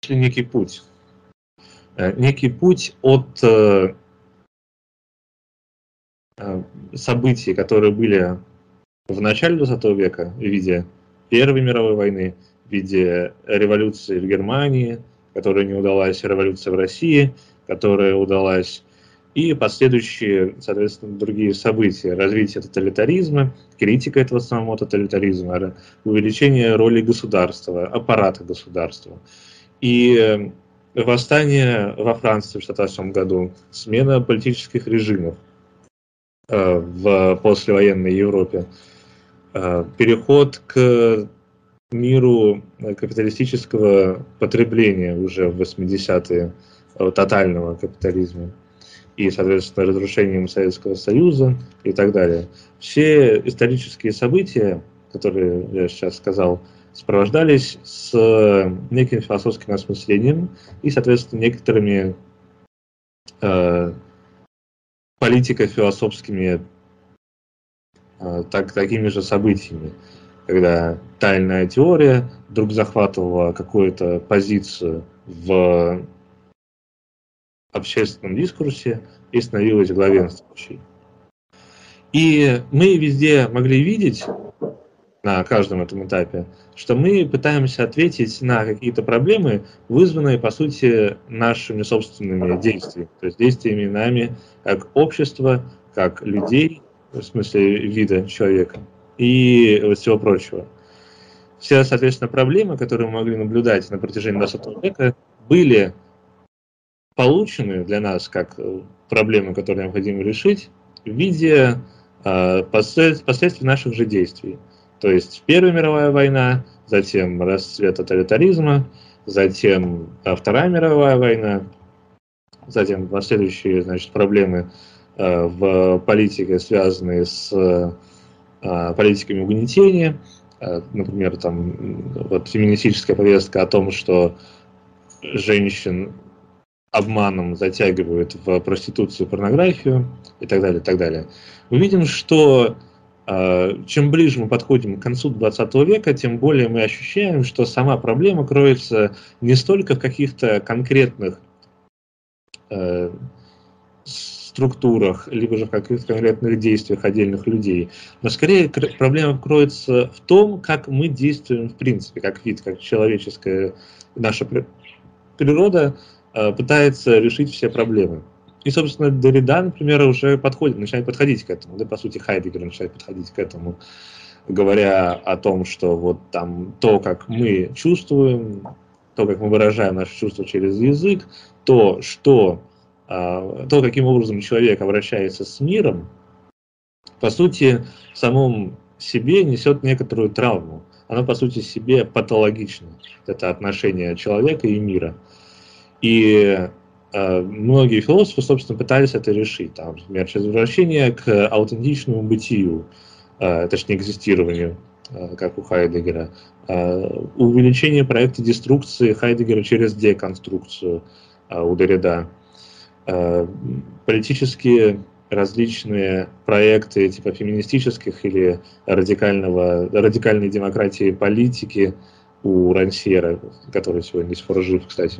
некий путь. Некий путь от событий, которые были в начале 20 века в виде Первой мировой войны, в виде революции в Германии, которая не удалась, революция в России, которая удалась, и последующие, соответственно, другие события, развитие тоталитаризма, критика этого самого тоталитаризма, увеличение роли государства, аппарата государства. И восстание во Франции в 1968 году, смена политических режимов в послевоенной Европе, переход к миру капиталистического потребления уже в 80-е, тотального капитализма и, соответственно, разрушением Советского Союза и так далее. Все исторические события, которые я сейчас сказал, сопровождались с неким философским осмыслением и, соответственно, некоторыми политико-философскими такими же событиями, когда тайная теория вдруг захватывала какую-то позицию в общественном дискурсе и становилась главенствующей. И мы везде могли видеть, на каждом этом этапе, что мы пытаемся ответить на какие-то проблемы, вызванные, по сути, нашими собственными действиями, то есть действиями нами как общества, как людей, в смысле вида человека и всего прочего. Все, соответственно, проблемы, которые мы могли наблюдать на протяжении 20 века, были получены для нас как проблемы, которые необходимо решить, в виде последствий наших же действий. То есть Первая мировая война, затем расцвет тоталитаризма, затем Вторая мировая война, затем последующие, значит, проблемы в политике, связанные с политиками угнетения, например, там вот феминистическая повестка о том, что женщин обманом затягивают в проституцию, порнографию и так далее, и так далее. Мы видим, что чем ближе мы подходим к концу 20 века, тем более мы ощущаем, что сама проблема кроется не столько в каких-то конкретных структурах, либо же в каких-то конкретных действиях отдельных людей, но скорее проблема кроется в том, как мы действуем в принципе, как вид, как человеческая наша природа пытается решить все проблемы. И, собственно, Derrida, например, уже начинает подходить к этому, да, по сути, Хайдеггер начинает подходить к этому, говоря о том, что вот там то, как мы чувствуем, то, как мы выражаем наши чувства через язык, то, каким образом человек обращается с миром, по сути, в самом себе несет некоторую травму. Оно, по сути, себе патологично, это отношение человека и мира. И многие философы, собственно, пытались это решить. Там, например, через возвращение к аутентичному бытию, точнее, экзистированию, как у Хайдеггера, увеличение проекта деструкции Хайдеггера через деконструкцию у Derrida, политические различные проекты типа феминистических или радикальной демократии политики у Рансьера, который сегодня до сих пор жив, кстати.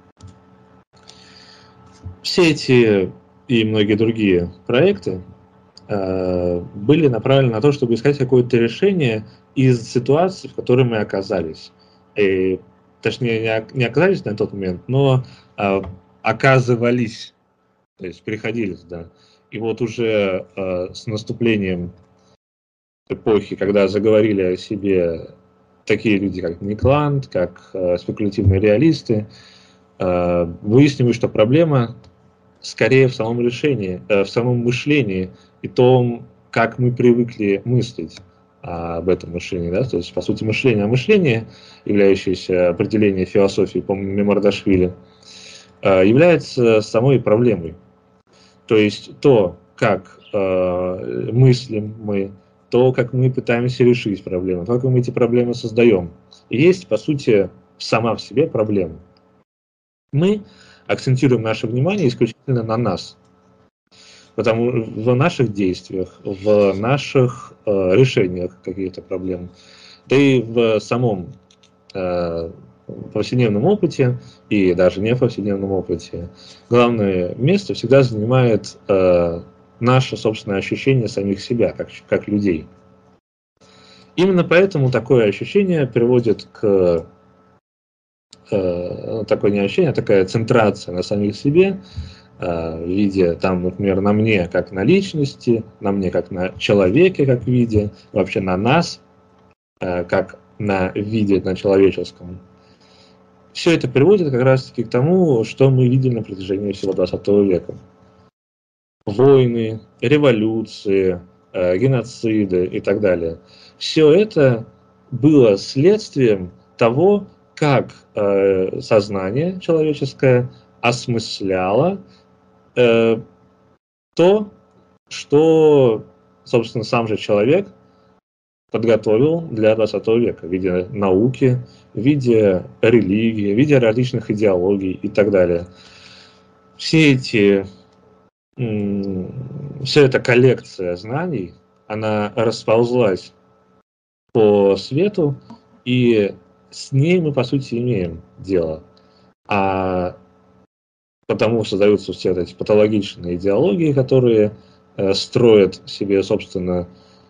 Все эти и многие другие проекты были направлены на то, чтобы искать какое-то решение из ситуации, в которой мы оказались. И, точнее, не оказались на тот момент, но оказывались, то есть приходились, да. И вот уже с наступлением эпохи, когда заговорили о себе такие люди, как Никланд, как спекулятивные реалисты, выяснилось, что проблема скорее в самом решении, в самом мышлении и том, как мы привыкли мыслить об этом мышлении. Да? То есть, по сути, мышление о мышлении, являющееся определением философии по Мемардашвили, является самой проблемой. То есть то, как мыслим мы, то, как мы пытаемся решить проблемы, то, как мы эти проблемы создаем, есть, по сути, сама в себе проблема. Мы акцентируем наше внимание исключительно на нас. Потому в наших действиях, в наших решениях каких-то проблем, да и в самом повседневном опыте и даже не в повседневном опыте главное место всегда занимает наше собственное ощущение самих себя, как людей. Именно поэтому такое ощущение приводит к такое не ощущение, а такая центрация на самих себе, в виде, там, например, на мне как на личности, на мне как на человеке как виде, вообще на нас как на виде, на человеческом. Все это приводит как раз-таки к тому, что мы видели на протяжении всего 20 века. Войны, революции, геноциды и так далее. Все это было следствием того, как сознание человеческое осмысляло то, что, собственно, сам же человек подготовил для 20 века в виде науки, в виде религии, в виде различных идеологий и так далее. Вся эта коллекция знаний, она расползлась по свету, и с ней мы, по сути, имеем дело. А потому создаются все эти патологичные идеологии, которые строят себе, собственно,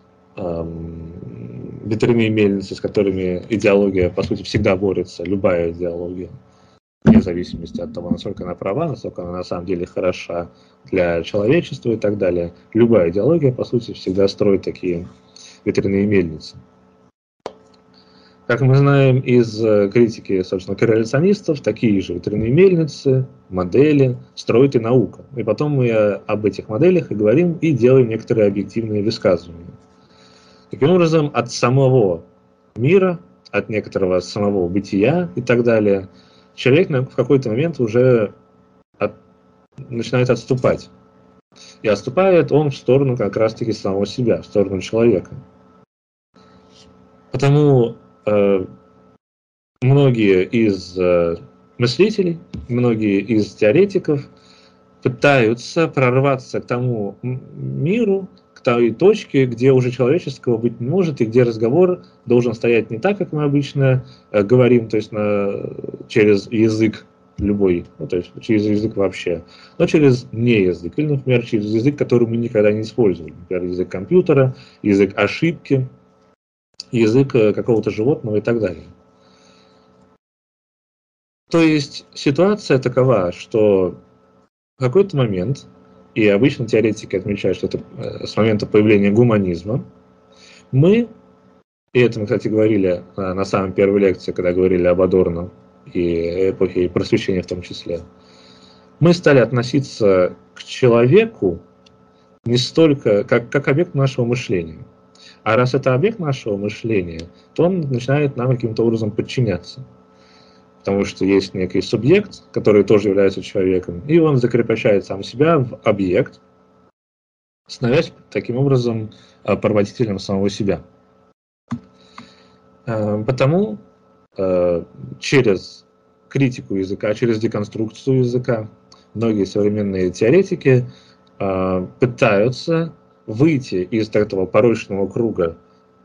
ветряные мельницы, с которыми идеология, по сути, всегда борется, любая идеология, вне зависимости от того, насколько она права, насколько она на самом деле хороша для человечества и так далее. Любая идеология, по сути, всегда строит такие ветряные мельницы. Как мы знаем из критики, собственно, корреляционистов, такие же ветряные мельницы, модели строит и наука. И потом мы об этих моделях и говорим, и делаем некоторые объективные высказывания. Таким образом, от самого мира, от некоторого самого бытия и так далее, человек в какой-то момент уже начинает отступать. И отступает он в сторону как раз-таки самого себя, в сторону человека. Потому многие из мыслителей, многие из теоретиков пытаются прорваться к тому миру, к той точке, где уже человеческого быть не может, и где разговор должен стоять не так, как мы обычно говорим, то есть через язык любой, ну, то есть через язык вообще, но через неязык, или, например, через язык, который мы никогда не использовали, например, язык компьютера, язык ошибки, язык какого-то животного и так далее. То есть ситуация такова, что в какой-то момент, и обычно теоретики отмечают, что это с момента появления гуманизма, мы, и это мы, кстати, говорили на самой первой лекции, когда говорили об Адорно и эпохе просвещения в том числе, мы стали относиться к человеку не столько как объект нашего мышления. А раз это объект нашего мышления, то он начинает нам каким-то образом подчиняться. Потому что есть некий субъект, который тоже является человеком, и он закрепощает сам себя в объект, становясь таким образом порабощителем самого себя. Потому через критику языка, через деконструкцию языка многие современные теоретики пытаются выйти из этого порочного круга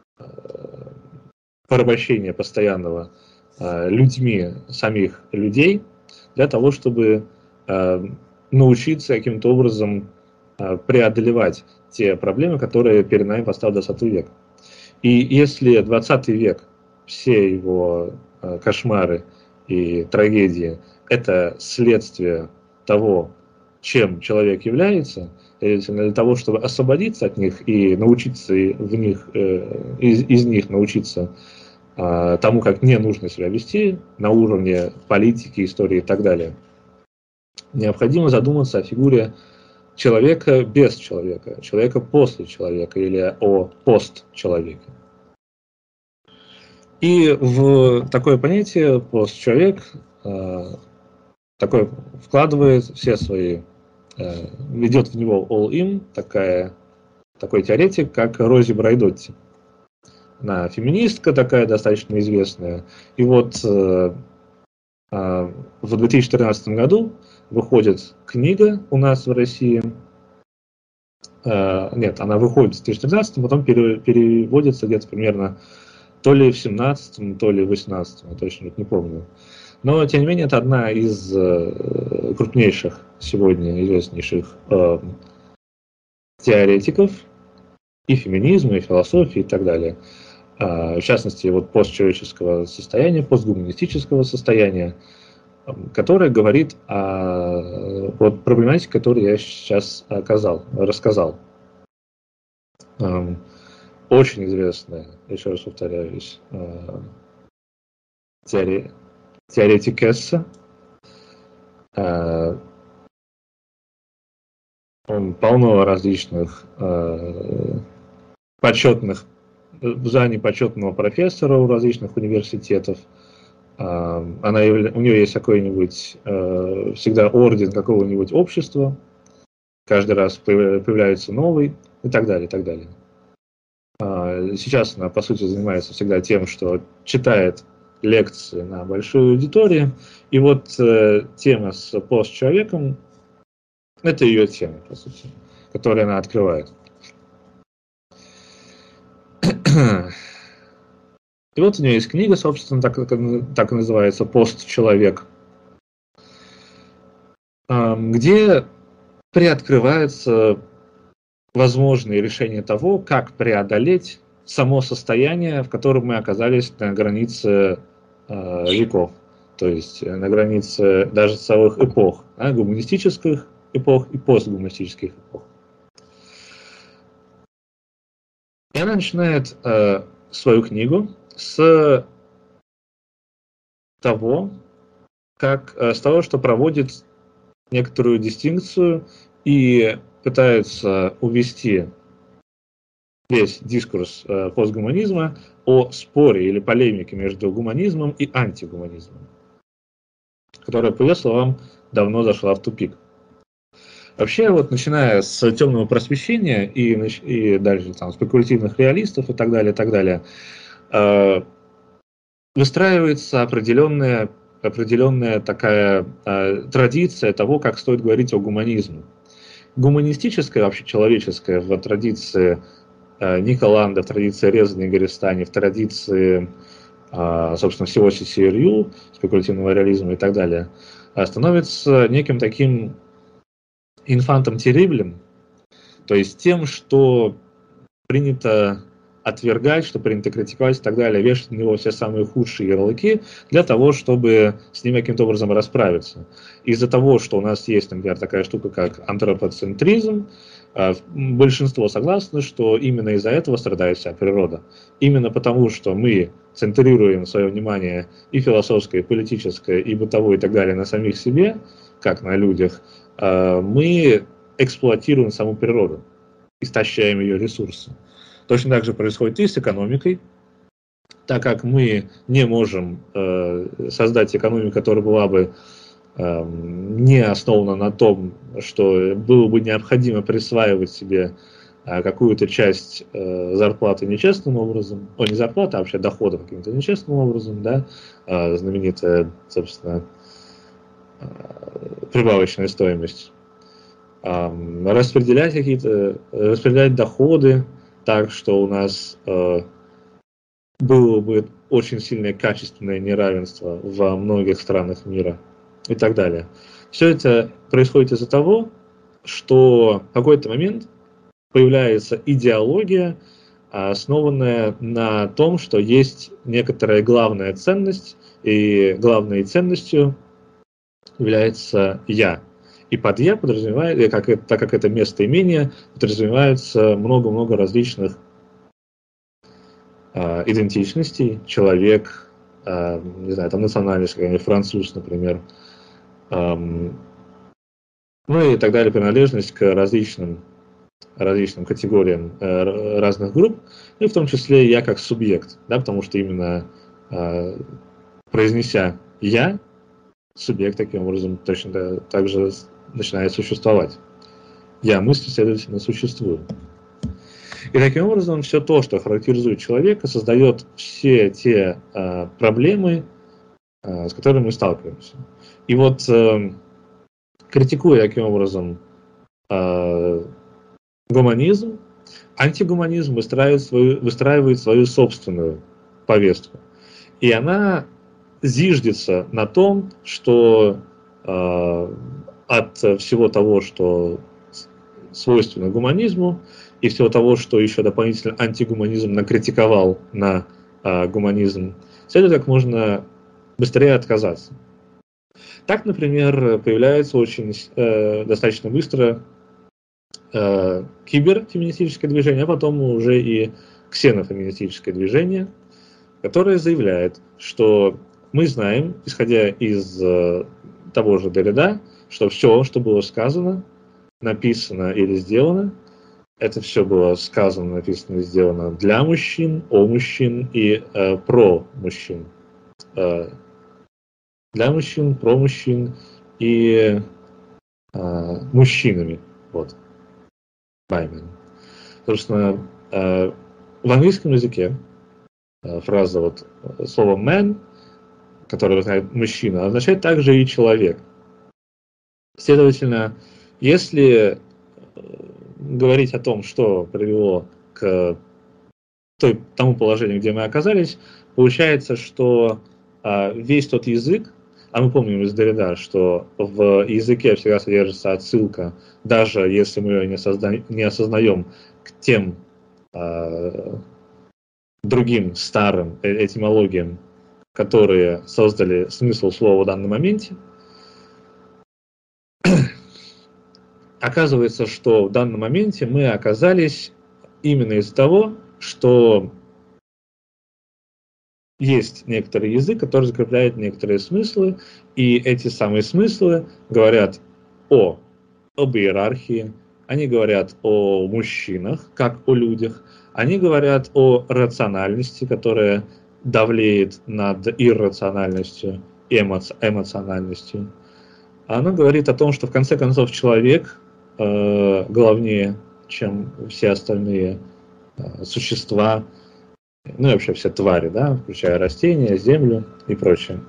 порабощения постоянного людьми самих людей для того, чтобы научиться каким-то образом преодолевать те проблемы, которые перед нами поставил 20 век. И если 20 век, все его кошмары и трагедии – это следствие того, чем человек является, для того, чтобы освободиться от них и научиться в них, из них научиться тому, как не нужно себя вести на уровне политики, истории и так далее, необходимо задуматься о фигуре человека без человека, человека после человека или о постчеловеке. И в такое понятие постчеловек такое вкладывает все свои, ведет в него all-in такой теоретик, как Рози Брайдотти. Она феминистка такая, достаточно известная. И вот в 2014 году выходит книга у нас в России. Нет, она выходит в 2013, потом переводится где-то примерно то ли в 17-м, то ли в 18-м, я точно не помню. Но, тем не менее, это одна из крупнейших сегодня известнейших теоретиков и феминизма, и философии, и так далее. В частности, вот постчеловеческого состояния, постгуманистического состояния, которое говорит о вот проблематике, которую я сейчас рассказал. Очень известная, еще раз повторяюсь, теоретик Эсса. Полно различных званий почетного профессора у различных университетов. У нее есть какой-нибудь всегда орден какого-нибудь общества, каждый раз появляется новый и так далее, и так далее. Сейчас она, по сути, занимается всегда тем, что читает лекции на большой аудитории, и вот тема с постчеловеком — это ее тема, по сути, которую она открывает. И вот у нее есть книга, собственно, так и называется «Постчеловек», где приоткрывается возможные решения того, как преодолеть само состояние, в котором мы оказались на границе веков, то есть на границе даже целых эпох, гуманистических эпох и постгуманистических эпох. И она начинает свою книгу с того, что проводит некоторую дистинкцию и пытается увести весь дискурс постгуманизма о споре или полемике между гуманизмом и антигуманизмом, которая, по ее словам, давно зашла в тупик. Вообще, вот начиная с темного просвещения и дальше там, спекулятивных реалистов и так далее, выстраивается определенная такая традиция того, как стоит говорить о гуманизме. Гуманистическое, вообще человеческое, в традиции Ника Ланда, в традиции Резана и Гористани, в традиции, собственно, всего CCRU, спекулятивного реализма и так далее, становится неким таким инфантом терриблем, то есть тем, что принято отвергать, что принято критиковать и так далее, вешать на него все самые худшие ярлыки для того, чтобы с ним каким-то образом расправиться. Из-за того, что у нас есть, например, такая штука, как антропоцентризм, большинство согласно, что именно из-за этого страдает вся природа. Именно потому, что мы центрируем свое внимание и философское, и политическое, и бытовое, и так далее на самих себе, как на людях, мы эксплуатируем саму природу, истощаем ее ресурсы. Точно так же происходит и с экономикой, так как мы не можем создать экономику, которая была бы не основана на том, что было бы необходимо присваивать себе какую-то часть зарплаты нечестным образом, не зарплаты, а вообще дохода каким-то нечестным образом, да, знаменитая, собственно, прибавочная стоимость, распределять доходы так, что у нас было бы очень сильное качественное неравенство во многих странах мира и так далее. Все это происходит из-за того, что в какой-то момент появляется идеология, основанная на том, что есть некоторая главная ценность, и главной ценностью является «я». И под «я» подразумевает, так как это местоимение, подразумевается много-много различных идентичностей. Человек, не знаю, там национальность, какая-нибудь француз, например, ну и так далее, принадлежность к различным категориям разных групп, и в том числе «я» как субъект, да, потому что именно произнеся «я», субъект таким образом точно так же начинает существовать. Я мысль, следовательно, существую. И таким образом все то, что характеризует человека, создает все те проблемы, с которыми мы сталкиваемся. И вот критикуя таким образом гуманизм, антигуманизм выстраивает свою собственную повестку. И она зиждется на том, что от всего того, что свойственно гуманизму, и всего того, что еще дополнительно антигуманизм накритиковал на гуманизм, следует как можно быстрее отказаться. Так, например, появляется очень достаточно быстро киберфеминистическое движение, а потом уже и ксенофеминистическое движение, которое заявляет, что мы знаем, исходя из того же Derrida, что все, что было сказано, написано или сделано, это все было сказано, написано и сделано для мужчин, о мужчин и про мужчин. Для мужчин, про мужчин и мужчинами. Вот. By men. Собственно, в английском языке фраза вот слово man, которое означает мужчина, означает также и человек. Следовательно, если говорить о том, что привело к тому положению, где мы оказались, получается, что весь тот язык, а мы помним из Derrida, что в языке всегда содержится отсылка, даже если мы ее не осознаем, к тем другим старым этимологиям, которые создали смысл слова в данном моменте. Оказывается, что в данном моменте мы оказались именно из-за того, что есть некоторый язык, который закрепляет некоторые смыслы, и эти самые смыслы говорят об иерархии, они говорят о мужчинах, как о людях, они говорят о рациональности, которая давлеет над иррациональностью и эмоциональностью. Она говорит о том, что в конце концов человек главнее, чем все остальные существа, ну и вообще все твари, да, включая растения, землю и прочее.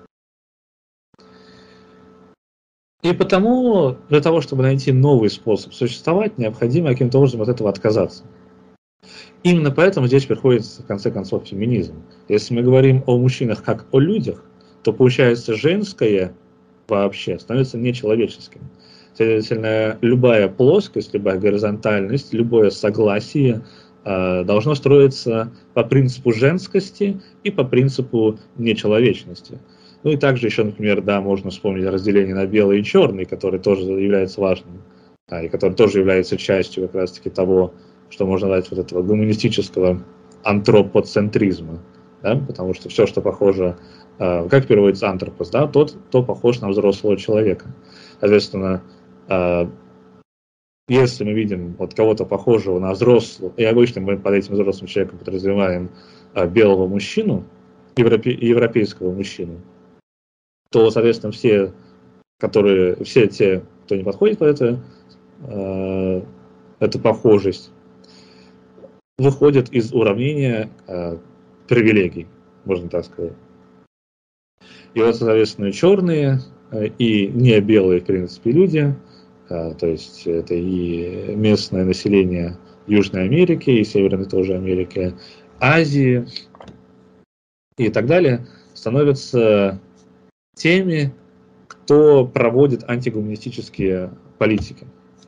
И потому для того, чтобы найти новый способ существовать, необходимо каким-то образом от этого отказаться. Именно поэтому здесь приходится, в конце концов, феминизм. Если мы говорим о мужчинах как о людях, то получается женское вообще становится нечеловеческим. Следовательно, любая плоскость, любая горизонтальность, любое согласие должно строиться по принципу женскости и по принципу нечеловечности. Ну и также еще, например, да, можно вспомнить разделение на белый и черный, который тоже является важным, и который тоже является частью как раз-таки того, что можно назвать вот этого гуманистического антропоцентризма, да, потому что все, что похоже, как переводится антропос, да, то похож на взрослого человека. Соответственно, если мы видим вот кого-то похожего на взрослого, и обычно мы под этим взрослым человеком подразумеваем белого мужчину, европейского мужчину, то, соответственно, все те, кто не подходит под эту похожесть, выходят из уравнения привилегий, можно так сказать. И вот, соответственно, черные и не белые, в принципе, люди, то есть это и местное население Южной Америки, и Северной тоже Америки, Азии и так далее, становятся теми, кто проводит антигуманистические политики.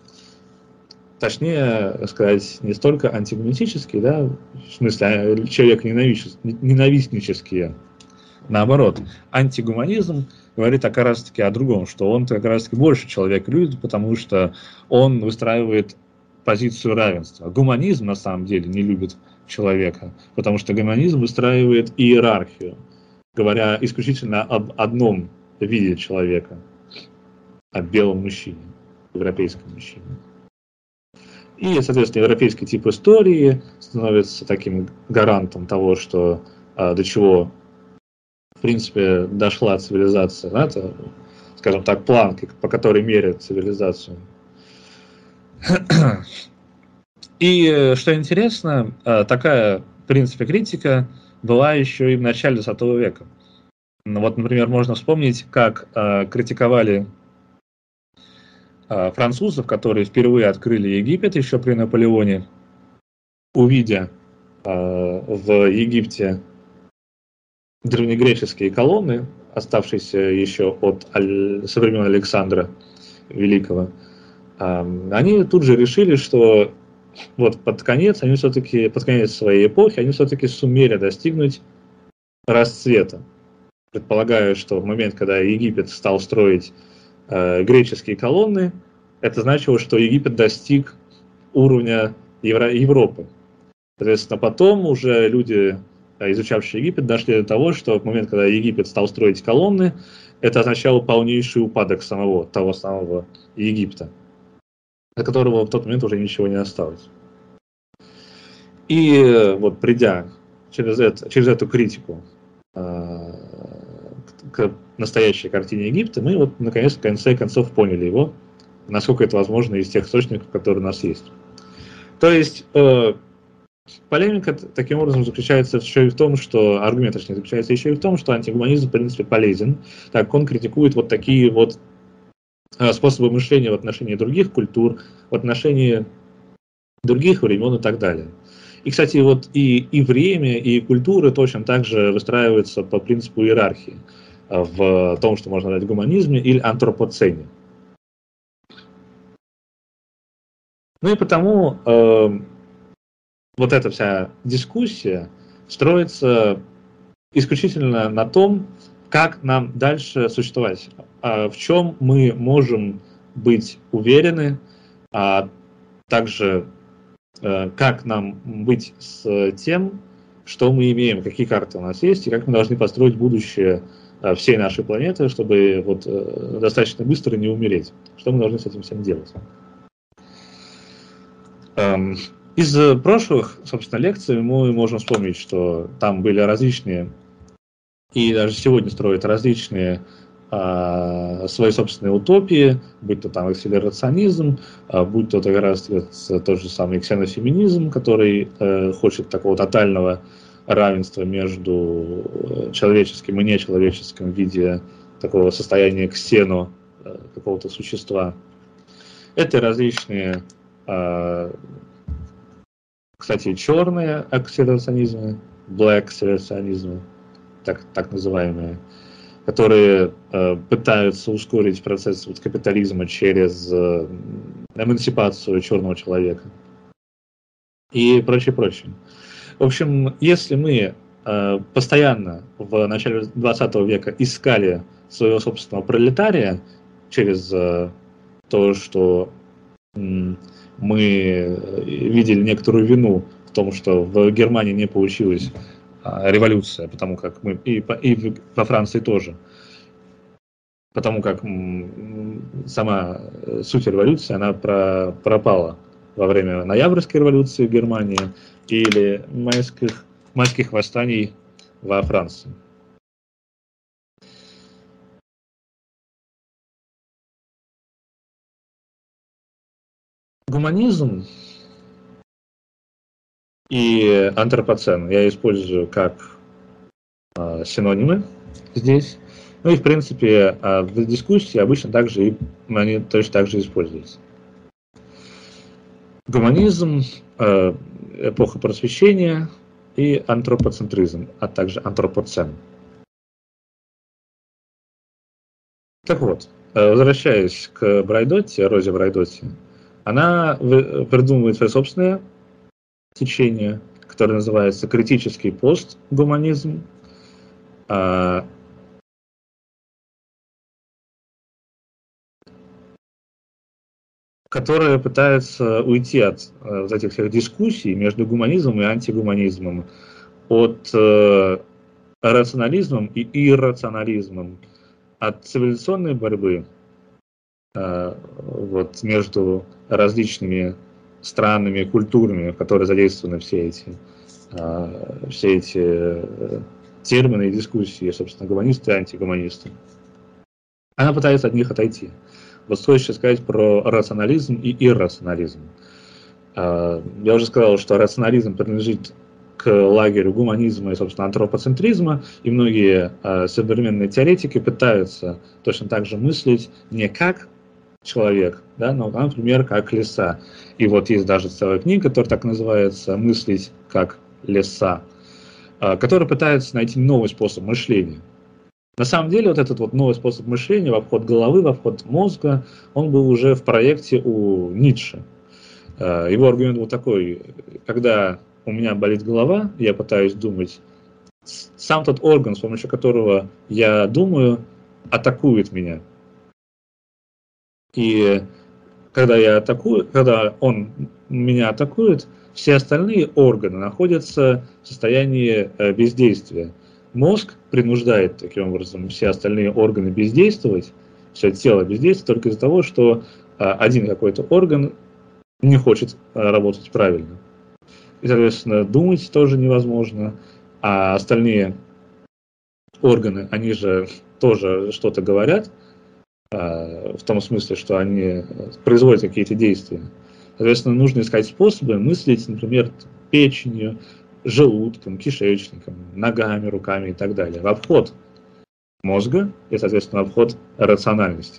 Точнее сказать, не столько антигуманистические, да, в смысле человек-ненавистнические. Наоборот, антигуманизм говорит как раз-таки о другом, что он как раз-таки больше человек любит, потому что он выстраивает позицию равенства. Гуманизм на самом деле не любит человека, потому что гуманизм выстраивает иерархию, говоря исключительно об одном виде человека, о белом мужчине, европейском мужчине. И, соответственно, европейский тип истории становится таким гарантом того, что до чего, в принципе, дошла цивилизация, да, это, скажем так, планка, по которой меряют цивилизацию. И, что интересно, такая, в принципе, критика была еще и в начале 20 века. Вот, например, можно вспомнить, как критиковали французов, которые впервые открыли Египет еще при Наполеоне, увидя в Египте древнегреческие колонны, оставшиеся еще со времен Александра Великого, они тут же решили, что вот под конец своей эпохи, они все-таки сумели достигнуть расцвета. Предполагаю, что в момент, когда Египет стал строить греческие колонны, это значило, что Египет достиг уровня Европы. Соответственно, потом уже люди, изучавшие Египет, дошли до того, что в момент, когда Египет стал строить колонны, это означало полнейший упадок того самого Египта, от которого в тот момент уже ничего не осталось. И вот придя через эту критику к настоящей картине Египта, мы вот наконец в конце концов поняли его, насколько это возможно из тех источников, которые у нас есть. То есть полемика таким образом заключается еще и в том, что аргумент заключается еще и в том, что антигуманизм в принципе полезен, так как он критикует вот такие вот способы мышления в отношении других культур, в отношении других времен и так далее. И, кстати, вот и время, и культуры точно так же выстраиваются по принципу иерархии в том, что можно назвать гуманизме или антропоцене. Ну и потому вот эта вся дискуссия строится исключительно на том, как нам дальше существовать, в чем мы можем быть уверены, а также как нам быть с тем, что мы имеем, какие карты у нас есть, и как мы должны построить будущее всей нашей планеты, чтобы вот достаточно быстро не умереть. Что мы должны с этим всем делать? Из прошлых, собственно, лекций мы можем вспомнить, что там были различные, и даже сегодня строят различные свои собственные утопии, будь то там акселерационизм, будь то как раз тот же самый ксенофеминизм, который хочет такого тотального равенства между человеческим и нечеловеческим в виде такого состояния ксено какого-то существа. Это различные, кстати, черные акселерационизмы, black акселерационизмы, так называемые, которые пытаются ускорить процесс капитализма через эмансипацию черного человека и прочее. В общем, если мы постоянно в начале 20 века искали своего собственного пролетария через то, что мы видели некоторую вину в том, что в Германии не получилась революция, потому как мы и во Франции тоже, потому как сама суть революции, она пропала во время Ноябрьской революции в Германии или майских восстаний во Франции. Гуманизм и антропоцен я использую как синонимы здесь. Ну и в принципе в дискуссии обычно они точно так же используются. Гуманизм, эпоха просвещения и антропоцентризм, а также антропоцен. Так вот, возвращаясь к Брайдотти, Розе Брайдотти, она придумывает свое собственное течение, которое называется критический постгуманизм, которое пытается уйти от вот этих всех дискуссий между гуманизмом и антигуманизмом, от рационализмом и иррационализмом, от цивилизационной борьбы вот, между различными странами, культурами, в которые задействованы все эти термины и дискуссии, собственно, гуманисты и антигуманисты. Она пытается от них отойти. Вот стоит еще сказать про рационализм и иррационализм. Я уже сказал, что рационализм принадлежит к лагерю гуманизма и, собственно, антропоцентризма, и многие современные теоретики пытаются точно так же мыслить не как человек, да, но, например, как леса. И вот есть даже целая книга, которая так называется «Мыслить как леса». которые пытаются найти новый способ мышления. На самом деле вот этот вот новый способ мышления в обход головы, в обход мозга, он был уже в проекте у Ницше. Его аргумент был такой: когда у меня болит голова, я пытаюсь думать, сам тот орган, с помощью которого я думаю, атакует меня. И когда он меня атакует, все остальные органы находятся в состоянии бездействия. Мозг принуждает таким образом все остальные органы бездействовать, все тело бездействует только из-за того, что один какой-то орган не хочет работать правильно. И, соответственно, думать тоже невозможно, а остальные органы, они же тоже что-то говорят, в том смысле, что они производят какие-то действия. Соответственно, нужно искать способы мыслить, например, печенью, желудком, кишечником, ногами, руками и так далее. В обход мозга и, соответственно, в обход рациональности.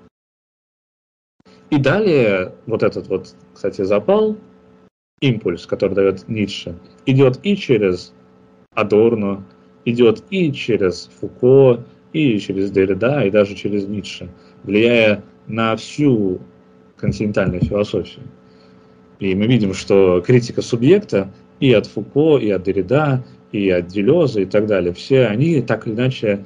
И далее вот этот вот, кстати, запал, импульс, который дает Ницше, идет и через Адорно, идет и через Фуко, и через Деррида, и даже через Ницше, влияя на всю континентальную философию. И мы видим, что критика субъекта и от Фуко, и от Деррида, и от Делеза, и так далее, все они так или иначе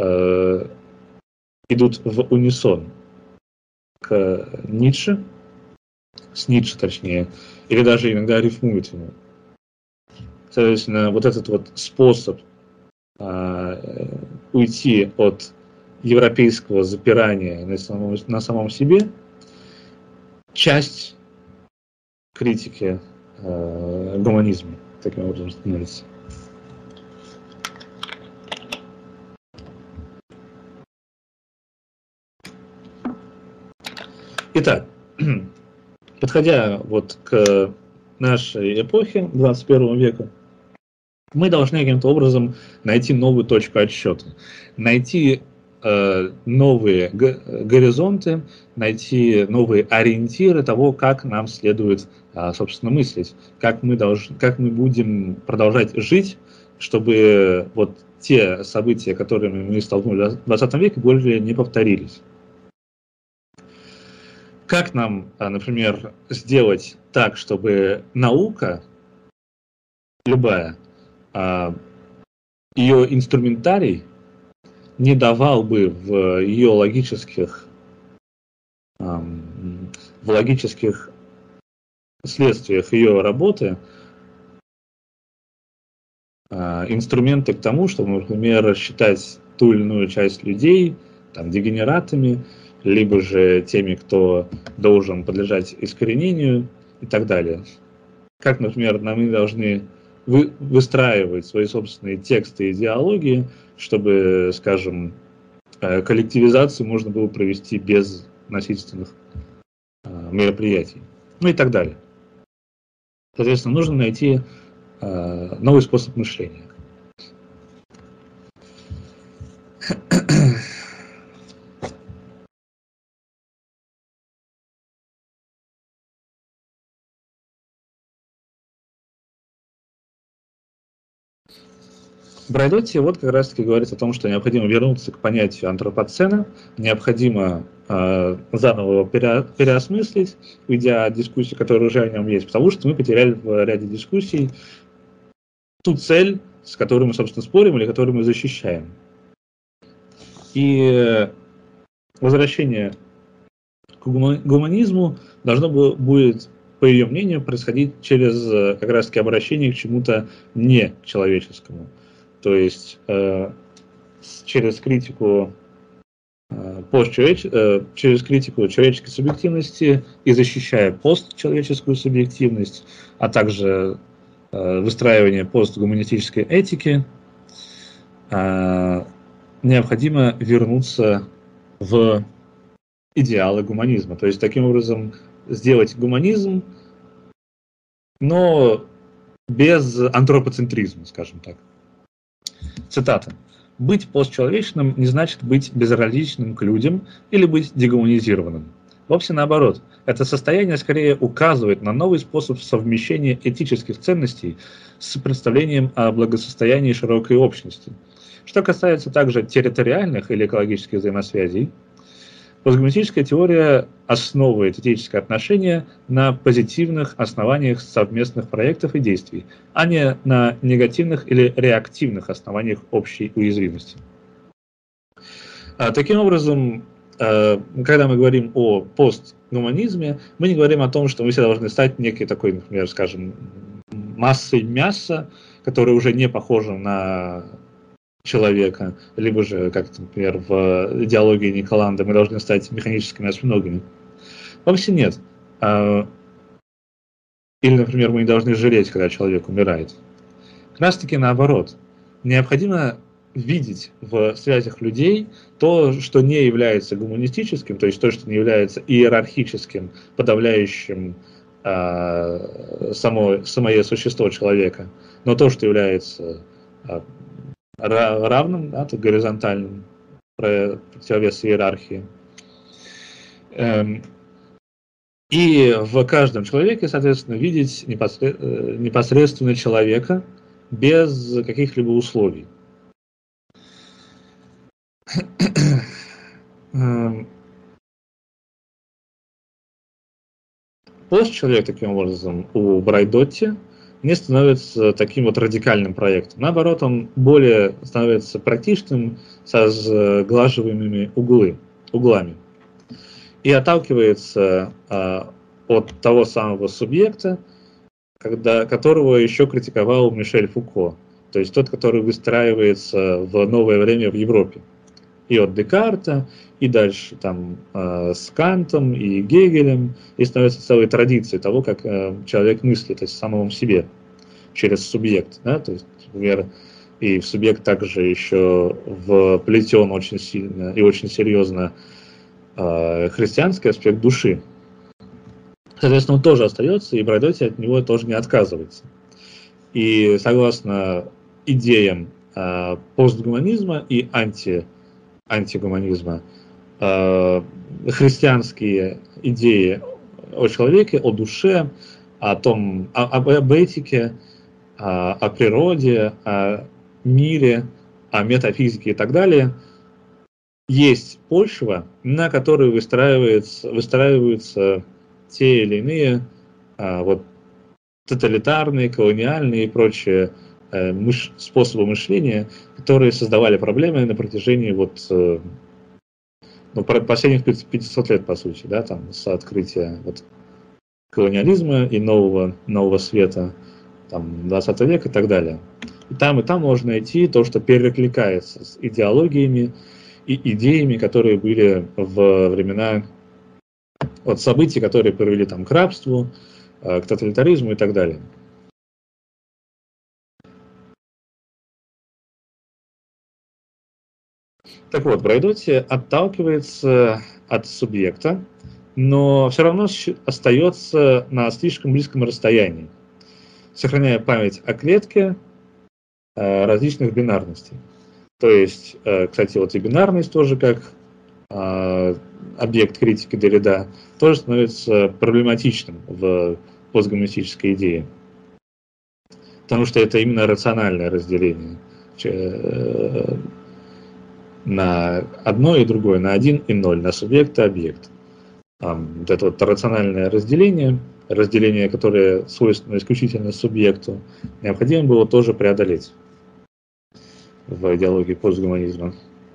идут в унисон к Ницше, с Ницше точнее, или даже иногда рифмуют ему. Соответственно, вот этот вот способ уйти от европейского запирания на самом себе, часть критики гуманизма таким образом становится. Итак, подходя вот к нашей эпохе, 21 века, мы должны каким-то образом найти новую точку отсчета, найти новые горизонты, найти новые ориентиры того, как нам следует, собственно, мыслить, как мы будем продолжать жить, чтобы вот те события, которыми мы столкнулись в 20 веке, более не повторились. Как нам, например, сделать так, чтобы наука, любая, ее инструментарий не давал бы в ее логических следствиях ее работы инструменты к тому, чтобы, например, считать ту или иную часть людей дегенератами, либо же теми, кто должен подлежать искоренению и так далее. Как, например, мы должны выстраивать свои собственные тексты и идеологии, чтобы, скажем, коллективизацию можно было провести без насильственных мероприятий, ну и так далее. Соответственно, нужно найти новый способ мышления. Брайдотти вот как раз-таки говорит о том, что необходимо вернуться к понятию антропоцена, необходимо заново его переосмыслить, уйдя от дискуссий, которые уже о нем есть, потому что мы потеряли в ряде дискуссий ту цель, с которой мы, собственно, спорим или которую мы защищаем. И возвращение к гуманизму должно будет, по ее мнению, происходить через как раз-таки обращение к чему-то нечеловеческому. То есть через критику через критику человеческой субъективности и защищая постчеловеческую субъективность, а также выстраивание постгуманистической этики, необходимо вернуться в идеалы гуманизма. То есть таким образом сделать гуманизм, но без антропоцентризма, скажем так. Цитата. «Быть постчеловечным не значит быть безразличным к людям или быть дегуманизированным. Вовсе наоборот. Это состояние скорее указывает на новый способ совмещения этических ценностей с представлением о благосостоянии широкой общности. Что касается также территориальных или экологических взаимосвязей, постгуманистическая теория основывает этическое отношение на позитивных основаниях совместных проектов и действий, а не на негативных или реактивных основаниях общей уязвимости. Таким образом, когда мы говорим о постгуманизме, мы не говорим о том, что мы все должны стать некой такой, например, скажем, массой мяса, которая уже не похожа на человека, либо же, как, например, в идеологии Николанда, мы должны стать механическими осьминогами. Вовсе нет. Или, например, мы не должны жалеть, когда человек умирает. Как раз таки наоборот. Необходимо видеть в связях людей то, что не является гуманистическим, то есть то, что не является иерархическим, подавляющим самое существо человека, но то, что является равным, да, горизонтальным, противовес иерархии. И в каждом человеке, соответственно, видеть непосредственно человека без каких-либо условий. Постчеловек, таким образом, у Брайдотти не становится таким вот радикальным проектом. Наоборот, он более становится практичным, со сглаживаемыми углами. И отталкивается от того самого субъекта, которого еще критиковал Мишель Фуко. То есть тот, который выстраивается в новое время в Европе. И от Декарта, и дальше там с Кантом, и Гегелем, и становится целой традицией того, как человек мыслит о самом себе через субъект. Да? То есть, например, и в субъект также еще вплетен очень сильно и очень серьезно христианский аспект души. Соответственно, он тоже остается, и Брайдотти от него тоже не отказывается. И согласно идеям постгуманизма и антигуманизма, христианские идеи о человеке, о душе, об этике, о природе, о мире, о метафизике и так далее, есть почва, на которой выстраиваются те или иные тоталитарные, колониальные и прочие способы мышления, которые создавали проблемы на протяжении последних 500 лет, по сути, да, там, с открытия колониализма и нового света, там, 20 века и так далее. И там можно найти то, что перекликается с идеологиями и идеями, которые были в времена событий, которые привели там, к рабству, к тоталитаризму и так далее. Так вот, Брайдотти отталкивается от субъекта, но все равно остается на слишком близком расстоянии, сохраняя память о клетке различных бинарностей. То есть, кстати, и бинарность тоже как объект критики Derrida тоже становится проблематичным в постгуманистической идее. Потому что это именно рациональное разделение на одно и другое, на 1 и 0, на субъект и объект. Это рациональное разделение, которое свойственно исключительно субъекту, необходимо было тоже преодолеть в идеологии постгуманизма.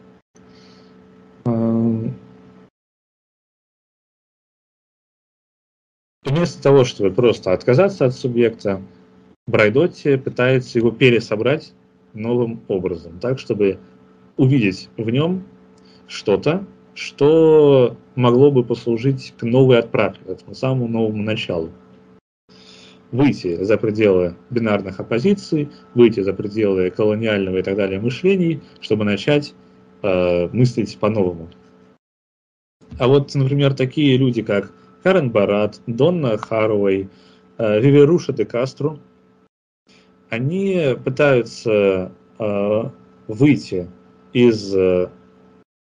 Вместо того, чтобы просто отказаться от субъекта, Брайдотти пытается его пересобрать новым образом, так, чтобы увидеть в нем что-то, что могло бы послужить к новой отправке, к этому самому новому началу. Выйти за пределы бинарных оппозиций, выйти за пределы колониального и так далее мышлений, чтобы начать мыслить по-новому. А например, такие люди, как Карен Барат, Донна Харуэй, Виверуша де Кастро, они пытаются выйти из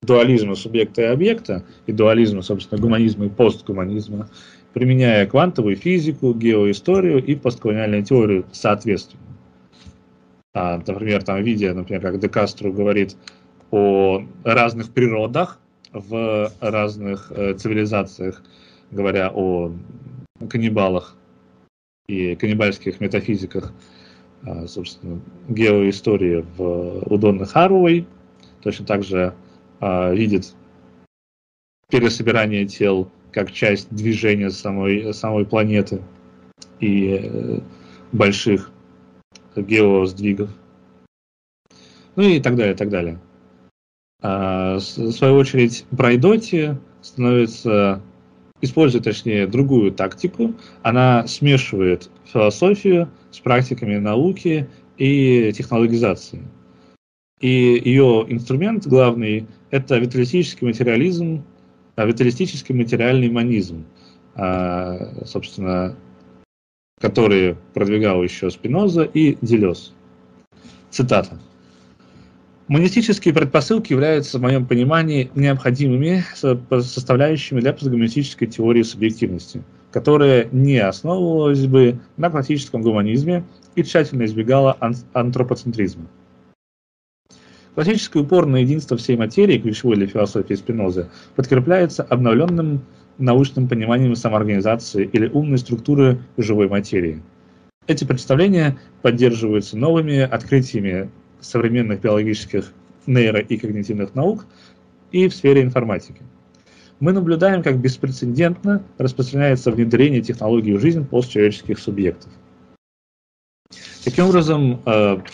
дуализма субъекта и объекта, и дуализма, собственно, гуманизма и постгуманизма, применяя квантовую физику, геоисторию и постколониальную теорию соответственно. Например, там видя, например, как Де Кастро говорит о разных природах в разных цивилизациях, говоря о каннибалах и каннибальских метафизиках, собственно, геоистории у Донны Харуэй, точно так же видит пересобирание тел как часть движения самой планеты и больших геосдвигов. Ну и так далее, так далее. В свою очередь, Брайдотти использует, точнее, другую тактику. Она смешивает философию с практиками науки и технологизации. И ее инструмент главный – это виталистический материализм, виталистический материальный монизм, собственно, который продвигал еще Спиноза и Делез. Цитата. «Монистические предпосылки являются, в моем понимании, необходимыми составляющими для постгуманистической теории субъективности, которая не основывалась бы на классическом гуманизме и тщательно избегала антропоцентризма. Классический упор на единство всей материи, ключевой для философии Спинозы, подкрепляется обновленным научным пониманием самоорганизации или умной структуры живой материи. Эти представления поддерживаются новыми открытиями современных биологических нейро- и когнитивных наук и в сфере информатики. Мы наблюдаем, как беспрецедентно распространяется внедрение технологий в жизнь постчеловеческих субъектов». Таким образом,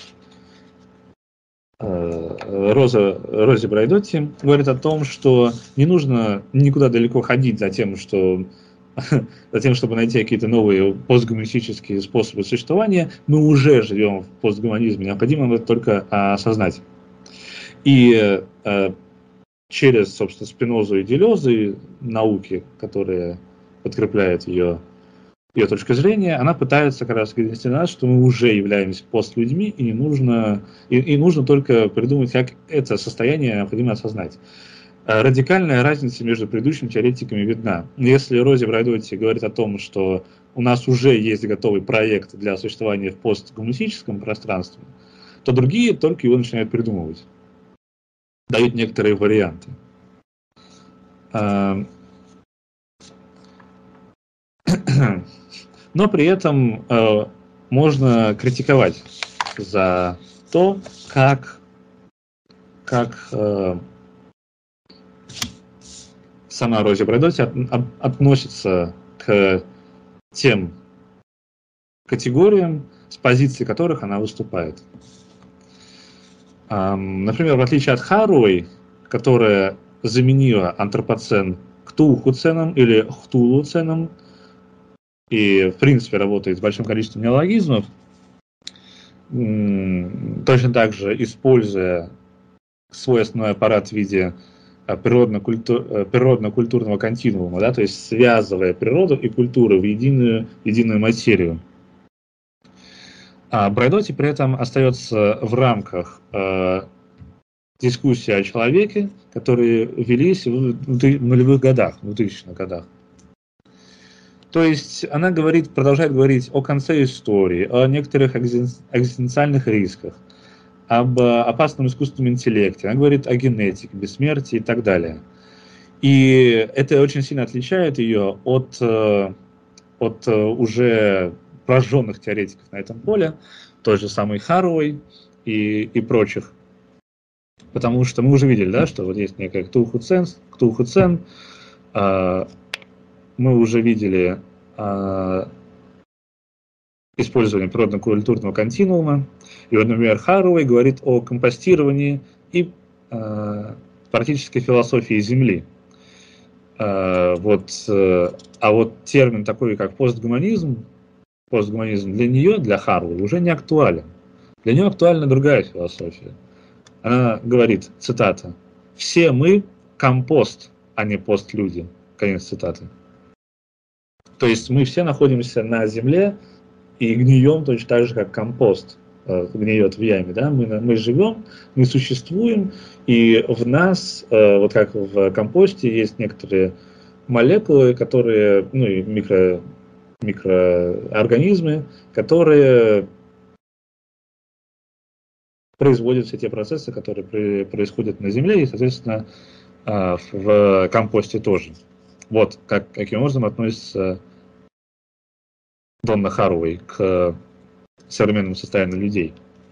Розе Брайдотти говорит о том, что не нужно никуда далеко ходить за тем, чтобы найти какие-то новые постгуманистические способы существования. Мы уже живем в постгуманизме, необходимо это только осознать. И через, собственно, Спинозу и Делеза и науки, которые подкрепляют ее точку зрения, она пытается как раз донести до нас, что мы уже являемся постлюдьми, и нужно только придумать, как это состояние необходимо осознать. Радикальная разница между предыдущими теоретиками видна. Если Розе Брайдотти говорит о том, что у нас уже есть готовый проект для существования в постгуманистическом пространстве, то другие только его начинают придумывать. Дают некоторые варианты. Но при этом можно критиковать за то, как сама Розе Брайдотти относится к тем категориям, с позиции которых она выступает. Например, в отличие от Харуэй, которая заменила антропоцен ктулхуценом или хтулуценом, и, в принципе, работает с большим количеством неологизмов, точно так же используя свой основной аппарат в виде природно-культурного континуума, да, то есть связывая природу и культуру в единую материю. А Брайдотти при этом остается в рамках дискуссии о человеке, которые велись в нулевых годах, в 2000-х годах. То есть она продолжает говорить о конце истории, о некоторых экзистенциальных рисках, об опасном искусственном интеллекте, она говорит о генетике, бессмертии и так далее. И это очень сильно отличает ее от уже прожженных теоретиков на этом поле, той же самой Харуэй и прочих. Потому что мы уже видели, да, что вот есть некая Ктулхуцен, мы уже видели использование природно-культурного континуума. И вот, например, Харуэй говорит о компостировании и практической философии Земли. А вот термин такой, как постгуманизм для нее, для Харуэй, уже не актуален. Для нее актуальна другая философия. Она говорит, цитата, «Все мы компост, а не постлюди». Конец цитаты. То есть мы все находимся на земле и гнием точно так же, как компост. гниет в яме, да, мы живем, мы существуем, и в нас, вот как в компосте, есть некоторые молекулы, которые, ну и микроорганизмы, которые производят все те процессы, которые происходят на Земле, и, соответственно, в компосте тоже. Вот каким образом относится Донна Харуэй к современному состоянию людей.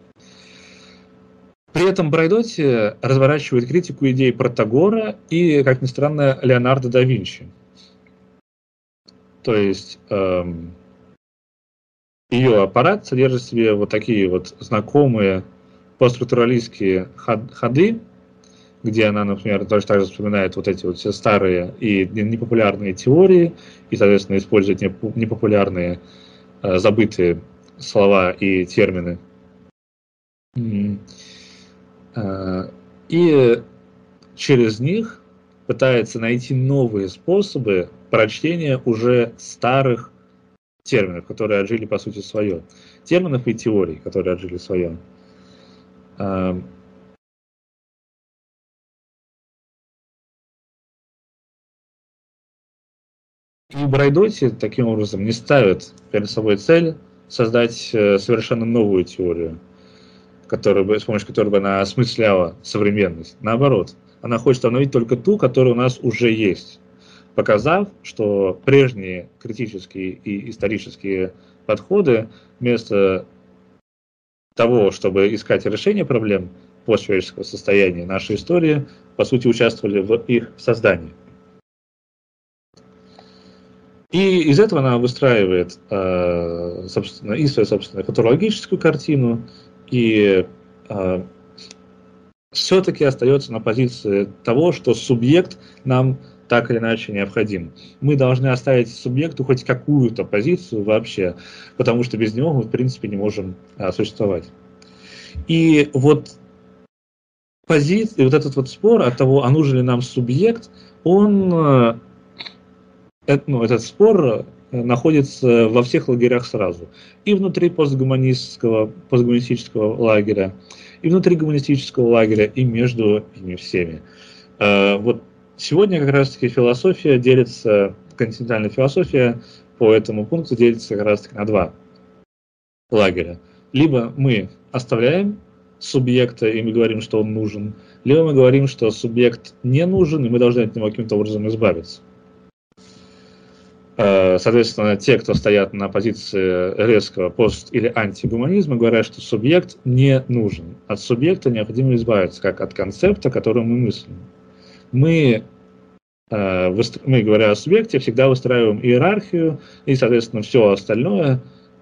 При этом Брайдотти разворачивает критику идей Протагора и, как ни странно, Леонардо да Винчи. То есть ее аппарат содержит в себе вот такие вот знакомые постструктуралистские ходы, где она, например, тоже также вспоминает вот эти вот все старые и непопулярные теории, и, соответственно, использует непопулярные, забытые слова и термины. И через них пытается найти новые способы прочтения уже старых терминов, которые отжили, по сути, свое. Терминов и теорий, которые отжили свое. И Брайдотти таким образом не ставит перед собой цель создать совершенно новую теорию, с помощью которой бы она осмысляла современность. Наоборот, она хочет обновить только ту, которая у нас уже есть, показав, что прежние критические и исторические подходы вместо того, чтобы искать решение проблем постчеловеческого состояния нашей истории, по сути, участвовали в их создании. И из этого она выстраивает собственно, и свою собственную футурологическую картину, и все-таки остается на позиции того, что субъект нам так или иначе необходим. Мы должны оставить субъекту хоть какую-то позицию вообще, потому что без него мы, в принципе, не можем существовать. И вот этот вот спор от того, а нужен ли нам субъект, этот спор находится во всех лагерях сразу. И внутри постгуманистического лагеря, и внутри гуманистического лагеря, и между ими всеми. Вот сегодня как раз-таки континентальная философия по этому пункту делится как раз-таки на два лагеря. Либо мы оставляем субъекта, и мы говорим, что он нужен, либо мы говорим, что субъект не нужен, и мы должны от него каким-то образом избавиться. Соответственно, те, кто стоят на позиции резкого пост- или антигуманизма, говорят, что субъект не нужен. От субъекта необходимо избавиться, как от концепта, которым мы мыслим. Мы, говоря о субъекте, всегда выстраиваем иерархию, и, соответственно, все остальное,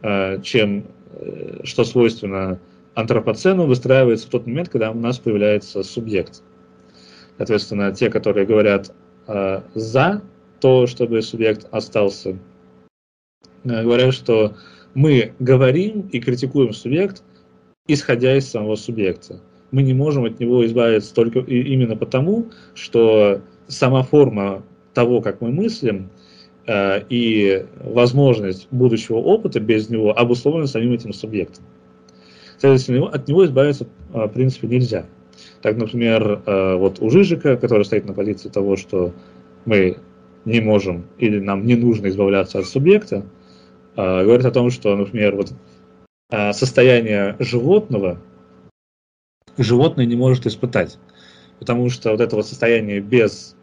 что свойственно антропоцену, выстраивается в тот момент, когда у нас появляется субъект. Соответственно, те, которые говорят за то, чтобы субъект остался, говорят, что мы говорим и критикуем субъект, исходя из самого субъекта. Мы не можем от него избавиться только именно потому, что сама форма того, как мы мыслим, и возможность будущего опыта без него обусловлена самим этим субъектом. Соответственно, от него избавиться, в принципе, нельзя. Так, например, вот у Жижика, который стоит на позиции того, что мы не можем или нам не нужно избавляться от субъекта, говорит о том, что, например, вот состояние животное не может испытать, потому что вот это вот состояние без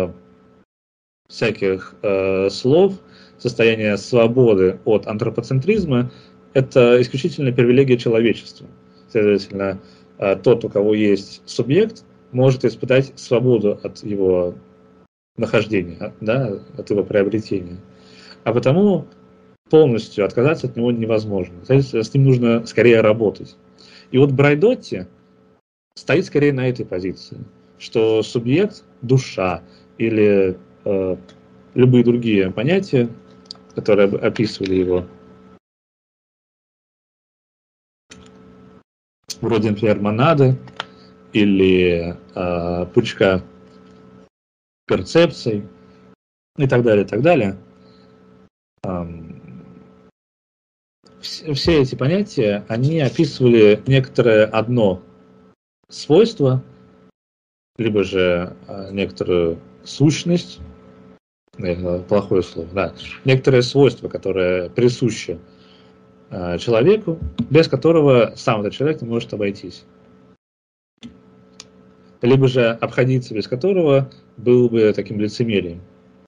всяких слов, состояние свободы от антропоцентризма, это исключительно привилегия человечества. Следовательно, тот, у кого есть субъект, может испытать свободу от его нахождения, да, от его приобретения. А потому полностью отказаться от него невозможно. С ним нужно скорее работать. И вот Брайдотти стоит скорее на этой позиции, что субъект, душа или любые другие понятия, которые описывали его, вроде, например, монады или пучка перцепций и так далее, все эти понятия, они описывали некоторое одно свойство, либо же некоторую сущность, плохое слово, да, некоторое свойство, которое присуще человеку, без которого сам этот человек не может обойтись. Либо же обходиться без которого было бы таким лицемерием.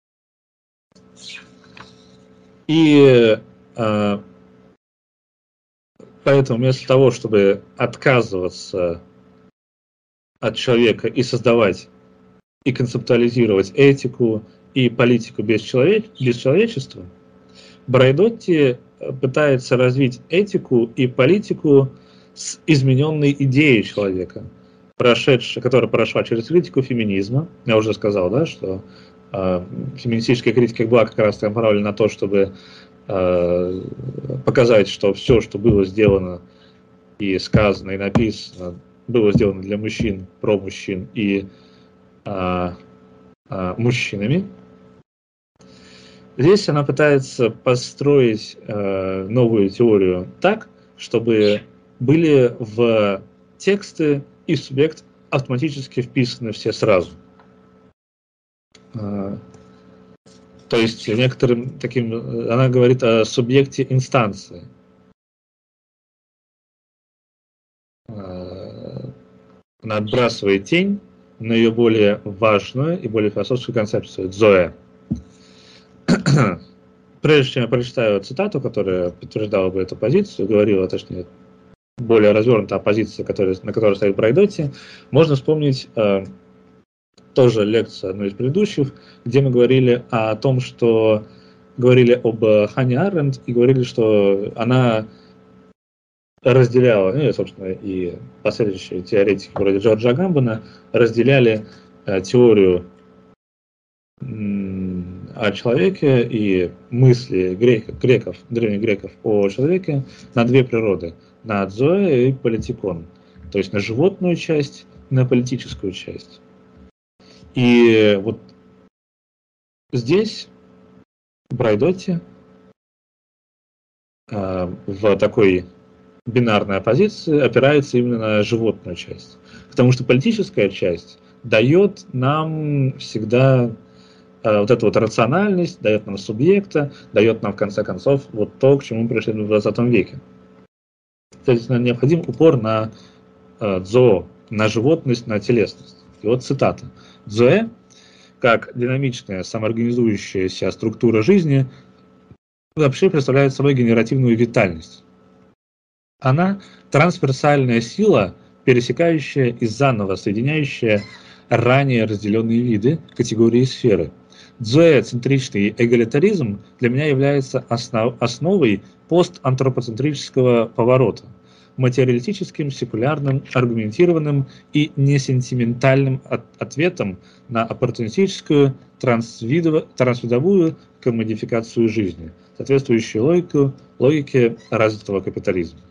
И поэтому вместо того, чтобы отказываться от человека и создавать, и концептуализировать этику и политику без человечества, Брайдотти пытается развить этику и политику с измененной идеей человека, которая прошла через критику феминизма. Я уже сказал, да, что феминистическая критика была как раз направлена на то, чтобы показать, что все, что было сделано и сказано, и написано, было сделано для мужчин, про мужчин и мужчинами. Здесь она пытается построить новую теорию так, чтобы были в тексты и в субъект автоматически вписаны все сразу. То есть некоторым таким, она говорит о субъекте инстанции. Она отбрасывает тень на ее более важную и более философскую концепцию «дзоэ». Прежде чем я прочитаю цитату, которая подтверждала бы эту позицию, говорила, точнее, более развернутая позиция, на которой стоит Брайдотти, можно вспомнить тоже лекцию одной из предыдущих, где мы говорили о том, что говорили об Ханне Аренд и говорили, что она разделяла, ну и, собственно, и последующие теоретики вроде Джорджа Агамбена разделяли теорию о человеке и мысли древних греков о человеке на две природы, на дзоэ и политикон, то есть на животную часть, на политическую часть. И вот здесь Брайдотти в такой бинарной оппозиции опирается именно на животную часть, потому что политическая часть дает нам всегда вот эту вот рациональность, дает нам субъекта, дает нам в конце концов вот то, к чему мы пришли в 20 веке. Соответственно, необходим упор на дзоо, на животность, на телесность. И вот цитата. «Дзоэ, как динамичная, самоорганизующаяся структура жизни, вообще представляет собой генеративную витальность. Она трансверсальная сила, пересекающая и заново соединяющая ранее разделенные виды, категории и сферы. Дзоэ-центричный эгалитаризм для меня является основой постантропоцентрического поворота, материалистическим, секулярным, аргументированным и несентиментальным ответом на оппортунистическую трансвидовую коммодификацию жизни, соответствующую логике развитого капитализма».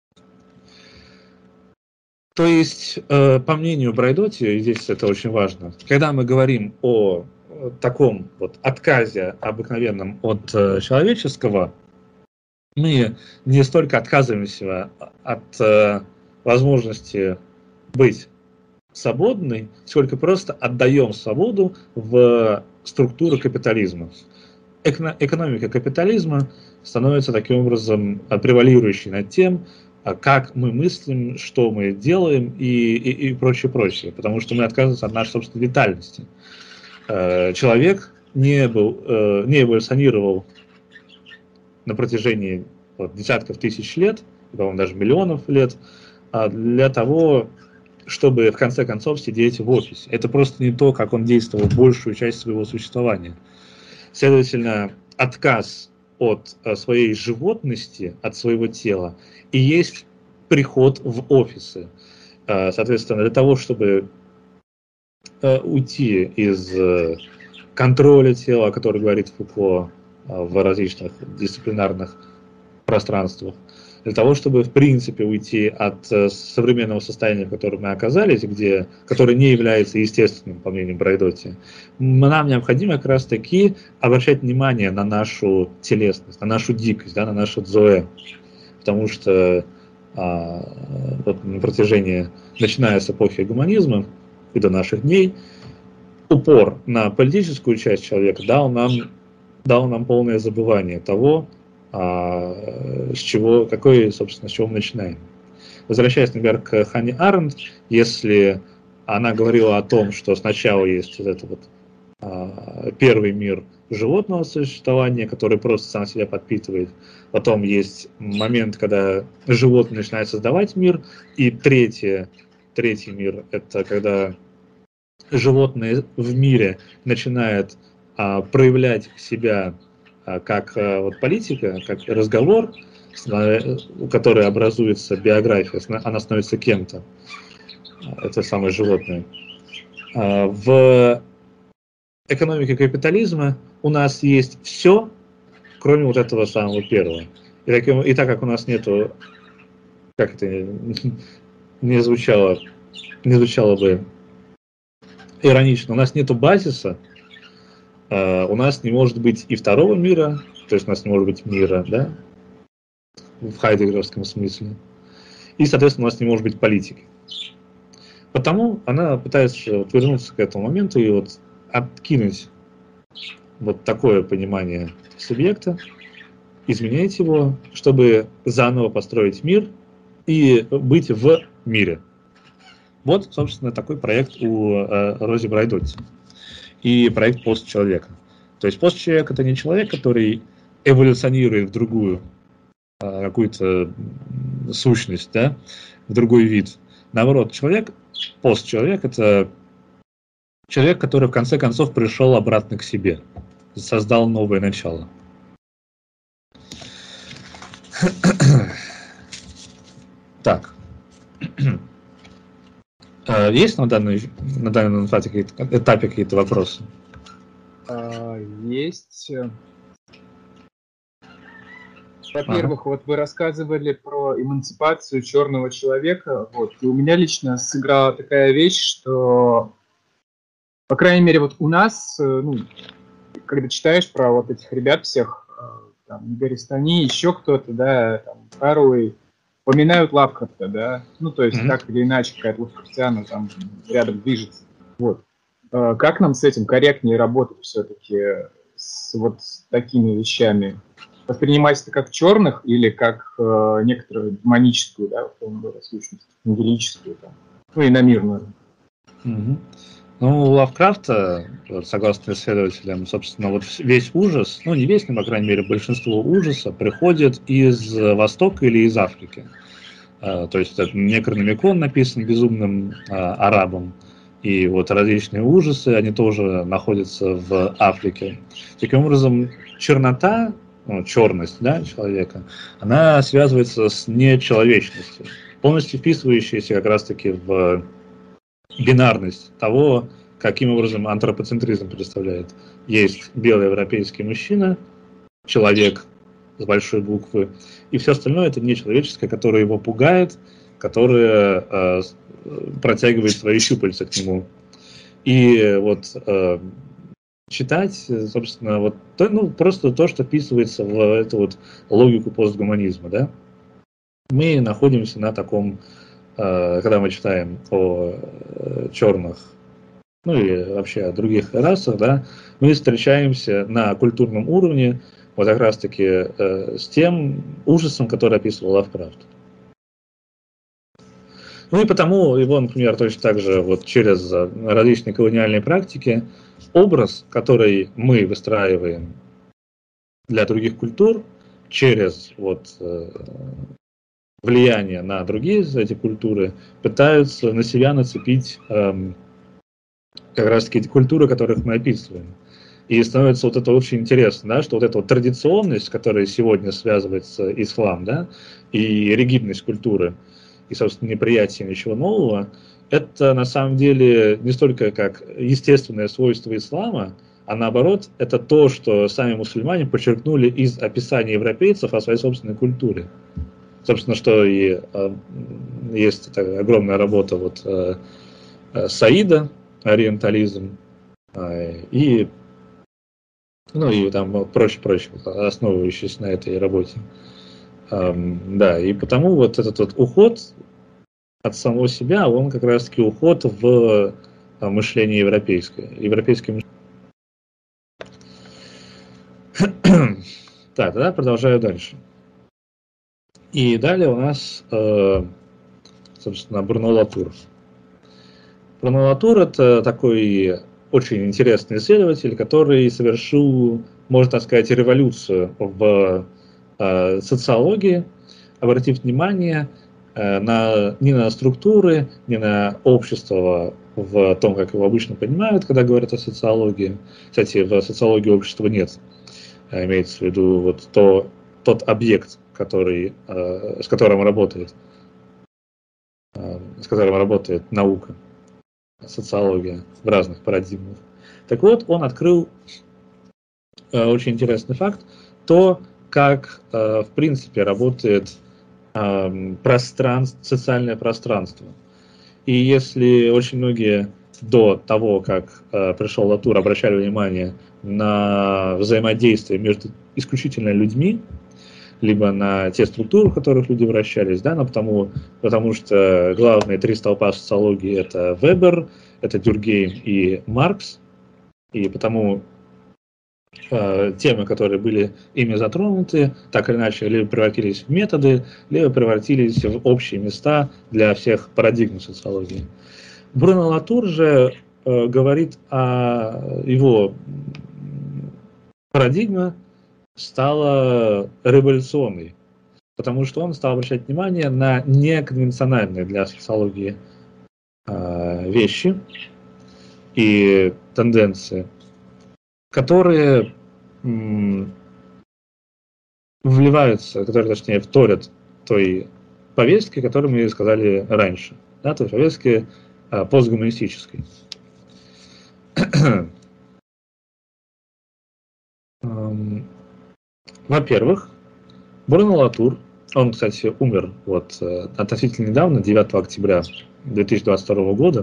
То есть, по мнению Брайдотти, и здесь это очень важно, когда мы говорим о таком вот отказе обыкновенном от человеческого, мы не столько отказываемся от возможности быть свободной, сколько просто отдаем свободу в структуру капитализма. Экономика капитализма становится таким образом превалирующей над тем, как мы мыслим, что мы делаем и прочее, потому что мы отказываемся от нашей собственной витальности. Человек не эволюционировал на протяжении десятков тысяч лет, по-моему, даже миллионов лет, для того, чтобы в конце концов сидеть в офисе. Это просто не то, как он действовал большую часть своего существования. Следовательно, отказ от своей животности, от своего тела, и есть приход в офисы. Соответственно, для того, чтобы уйти из контроля тела, о котором говорит Фуко в различных дисциплинарных пространствах, для того, чтобы в принципе уйти от современного состояния, в котором мы оказались, которое не является естественным, по мнению Брайдотти, нам необходимо как раз таки обращать внимание на нашу телесность, на нашу дикость, да, на нашу дзоэ. потому что вот на протяжении, начиная с эпохи гуманизма и до наших дней, упор на политическую часть человека дал нам полное забывание того, с чего мы начинаем. Возвращаясь, например, к Ханне Аренд, если она говорила о том, что сначала есть вот этот первый мир животного существования, который просто сам себя подпитывает, потом есть момент, когда животное начинает создавать мир, и третий мир – это когда животное в мире начинает проявлять себя как политика, как разговор, у которой образуется биография, она становится кем-то, это самое животное. В экономике капитализма у нас есть все, кроме вот этого самого первого. И так как у нас нету, как это не звучало бы иронично, у нас нету базиса, у нас не может быть и второго мира, то есть у нас не может быть мира, да, в хайдеггеровском смысле, и, соответственно, у нас не может быть политики. Потому она пытается вернуться к этому моменту и вот откинуть вот такое понимание субъекта, изменять его, чтобы заново построить мир и быть в мире. Вот, собственно, такой проект у Рози Брайдотти. И проект постчеловека. То есть постчеловек — это не человек, который эволюционирует в другую какую-то сущность, да, в другой вид. Наоборот, постчеловек — это человек, который в конце концов пришел обратно к себе, создал новое начало. Так. Есть на данном этапе какие-то вопросы? Есть. Во-первых, вот вы рассказывали про эмансипацию черного человека. Вот, и у меня лично сыграла такая вещь, что, по крайней мере, вот у нас, когда читаешь про вот этих ребят всех, там, Гористани, еще кто-то, да, там, Харуэй, упоминают Лавкрафта, да, то есть так или иначе какая-то Лавкрафтиана там рядом движется. Вот. Как нам с этим корректнее работать все-таки, с такими вещами? Воспринимать это как черных или как некоторую демоническую, да, сущность, нигилическую, там, иномирную? У Лавкрафта, согласно исследователям, собственно, вот весь ужас, не весь, но, по крайней мере, большинство ужаса приходит из Востока или из Африки. То есть это Некрономикон написан безумным арабом, и вот различные ужасы, они тоже находятся в Африке. Таким образом, чернота, черность, да, человека, она связывается с нечеловечностью, полностью вписывающейся как раз-таки в бинарность того, каким образом антропоцентризм представляет. Есть белый европейский мужчина, человек с большой буквы, и все остальное — это нечеловеческое, которое его пугает, которое протягивает свои щупальца к нему. И вот читать, собственно, просто то, что вписывается в эту логику постгуманизма, да. Мы находимся на таком, когда мы читаем о черных, и вообще о других расах, да, мы встречаемся на культурном уровне вот как раз-таки с тем ужасом, который описывал Лавкрафт. И потому его, например, точно так же через различные колониальные практики образ, который мы выстраиваем для других культур через влияние на другие эти культуры, пытаются на себя нацепить как раз-таки эти культуры, которых мы описываем. И становится это очень интересно, да, что эта традиционность, с которой сегодня связывается ислам, да, и ригидность культуры, и, собственно, неприятие ничего нового, это на самом деле не столько как естественное свойство ислама, а наоборот, это то, что сами мусульмане подчеркнули из описания европейцев о своей собственной культуре. Собственно, что и есть такая огромная работа Саида, ориентализм, и там прочее, основывающиеся на этой работе. Да, и потому вот этот вот уход от самого себя, он как раз-таки уход в мышление европейское. Европейское мышление. Так, тогда продолжаю дальше. И далее у нас, собственно, Бруно Латур. Бруно Латур – это такой очень интересный исследователь, который совершил, можно так сказать, революцию в социологии, обратив внимание не на структуры, не на общество в том, как его обычно понимают, когда говорят о социологии. Кстати, в социологии общества нет. Имеется в виду вот тот объект, с которым работает наука, социология в разных парадигмах. Так вот, он открыл очень интересный факт, то, как в принципе работает социальное пространство. И если очень многие до того, как пришел Латур, обращали внимание на взаимодействие между исключительно людьми, либо на те структуры, в которых люди вращались, да, но потому что главные три столпа социологии – это Вебер, это Дюркгейм и Маркс, и потому темы, которые были ими затронуты, так или иначе, либо превратились в методы, либо превратились в общие места для всех парадигм социологии. Бруно Латур же говорит о его парадигме стала революционной, потому что он стал обращать внимание на неконвенциональные для социологии вещи и тенденции, которые вторят той повестке, которую мы сказали раньше, да, той повестке постгуманистической. Во-первых, Бруно Латур, он, кстати, умер относительно недавно, 9 октября 2022 года,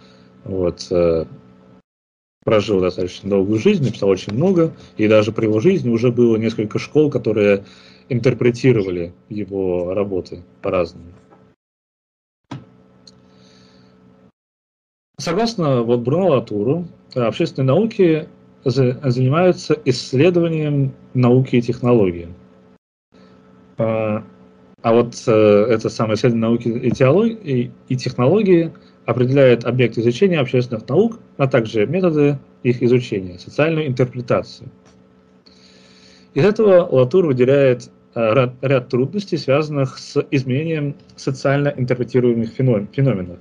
прожил достаточно долгую жизнь, написал очень много, и даже при его жизни уже было несколько школ, которые интерпретировали его работы по-разному. Согласно Бруно Латуру, общественные науки занимаются исследованием науки и технологии. Это самое исследование науки и технологии определяет объект изучения общественных наук, а также методы их изучения, социальную интерпретацию. Из этого Латур выделяет ряд трудностей, связанных с изменением социально интерпретируемых феноменов.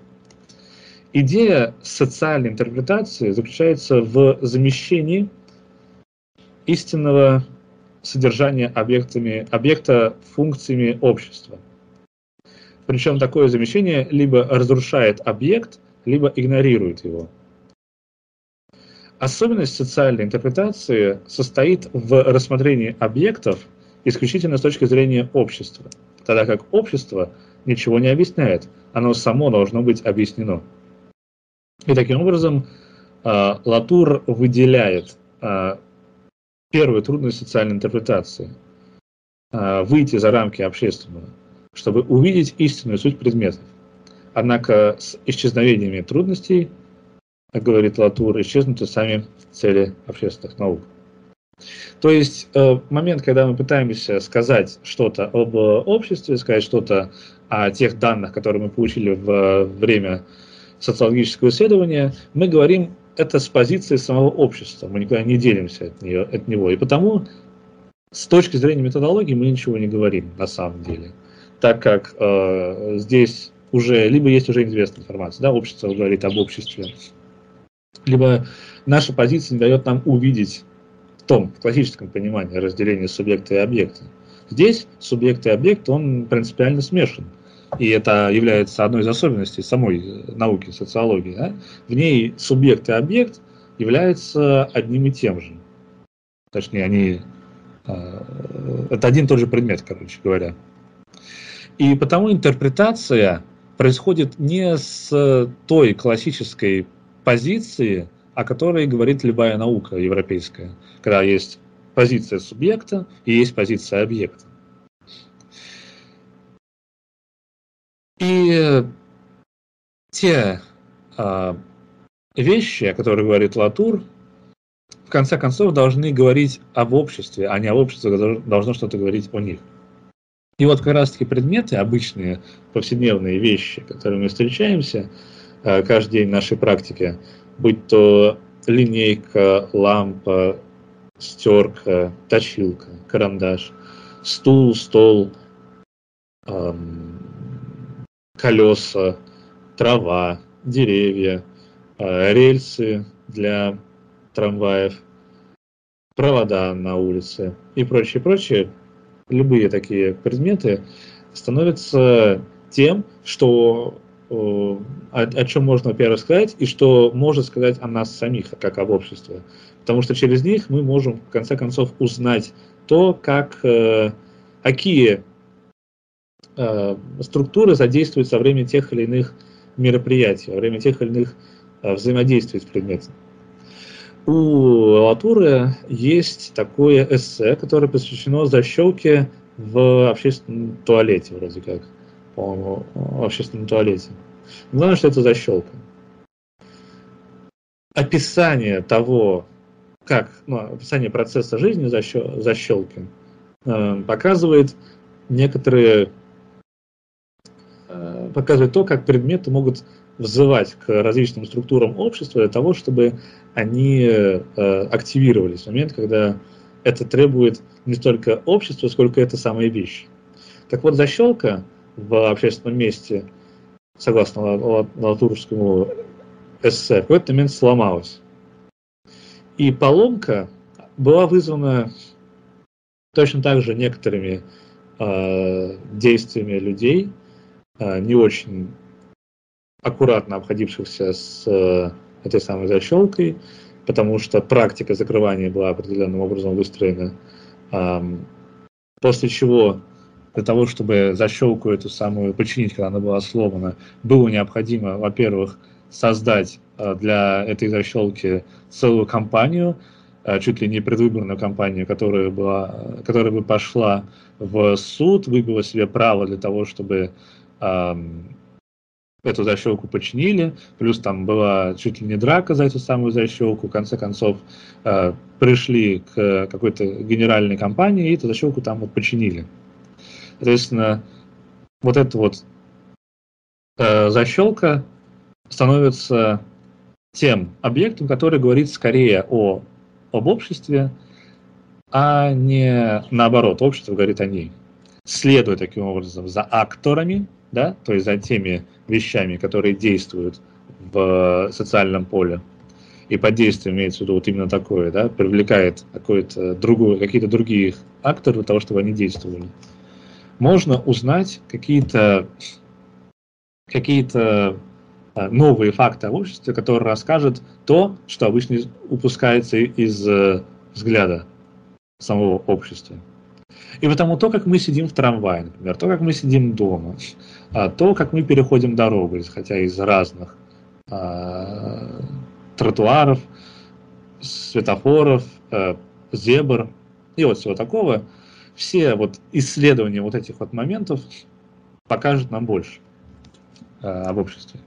Идея социальной интерпретации заключается в замещении истинного содержания объекта функциями общества. Причем такое замещение либо разрушает объект, либо игнорирует его. Особенность социальной интерпретации состоит в рассмотрении объектов исключительно с точки зрения общества, тогда как общество ничего не объясняет, оно само должно быть объяснено. И таким образом Латур выделяет первую трудность социальной интерпретации – выйти за рамки общественного, чтобы увидеть истинную суть предметов. Однако с исчезновениями трудностей, как говорит Латур, исчезнут и сами цели общественных наук. То есть момент, когда мы пытаемся сказать что-то об обществе, сказать что-то о тех данных, которые мы получили во время социологического исследования, мы говорим это с позиции самого общества, мы никуда не делимся от него. И потому с точки зрения методологии мы ничего не говорим на самом деле, так как здесь либо есть уже известная информация, да, общество говорит об обществе, либо наша позиция не дает нам увидеть в классическом понимании разделения субъекта и объекта. Здесь субъект и объект, он принципиально смешан. И это является одной из особенностей самой науки, социологии. Да? В ней субъект и объект являются одним и тем же. Точнее, это один и тот же предмет, короче говоря. И потому интерпретация происходит не с той классической позиции, о которой говорит любая наука европейская, когда есть позиция субъекта и есть позиция объекта. И те вещи, о которых говорит Латур, в конце концов должны говорить об обществе, а не об обществе, которое должно что-то говорить о них. И вот как раз-таки предметы, обычные повседневные вещи, которыми мы встречаемся каждый день в нашей практике, будь то линейка, лампа, стерка, точилка, карандаш, стул, стол, колеса, трава, деревья, рельсы для трамваев, провода на улице и прочее, любые такие предметы становятся тем, что, о чем можно, во-первых, сказать, и что может сказать о нас самих, как об обществе. Потому что через них мы можем, в конце концов, узнать то, какие структуры задействуют во время тех или иных мероприятий, во время тех или иных взаимодействий с предметом. У Латура есть такое эссе, которое посвящено защелке в общественном туалете, вроде как, по-моему, в общественном туалете. Главное, что это защелка. Описание того, описание процесса жизни защелки показывает показывает то, как предметы могут взывать к различным структурам общества для того, чтобы они активировались в момент, когда это требует не столько общества, сколько это самые вещи. Так вот, защелка в общественном месте, согласно латурскому эссе, в какой-то момент сломалась. И поломка была вызвана точно так же некоторыми действиями людей, не очень аккуратно обходившихся с этой самой защелкой, потому что практика закрывания была определенным образом выстроена, после чего для того, чтобы защелку эту самую починить, когда она была сломана, было необходимо, во-первых, создать для этой защелки целую кампанию, чуть ли не предвыборную кампанию, которая бы пошла в суд, выбила себе право для того, чтобы эту защелку починили, плюс там была чуть ли не драка за эту самую защелку, в конце концов пришли к какой-то генеральной компании и эту защелку там вот починили. Соответственно, вот эта вот защелка становится тем объектом, который говорит скорее об обществе, а не наоборот, общество говорит о ней. Следуя таким образом за акторами, да, то есть за теми вещами, которые действуют в социальном поле, и под действием имеется в виду вот именно такое, да, привлекает какие-то другие акторы для того, чтобы они действовали. Можно узнать какие-то новые факты об обществе, которые расскажут то, что обычно упускается из взгляда самого общества. И потому то, как мы сидим в трамвае, например, то, как мы сидим дома, то, как мы переходим дорогу, хотя из разных тротуаров, светофоров, зебр и вот всего такого, все вот исследования вот этих вот моментов покажут нам больше об обществе.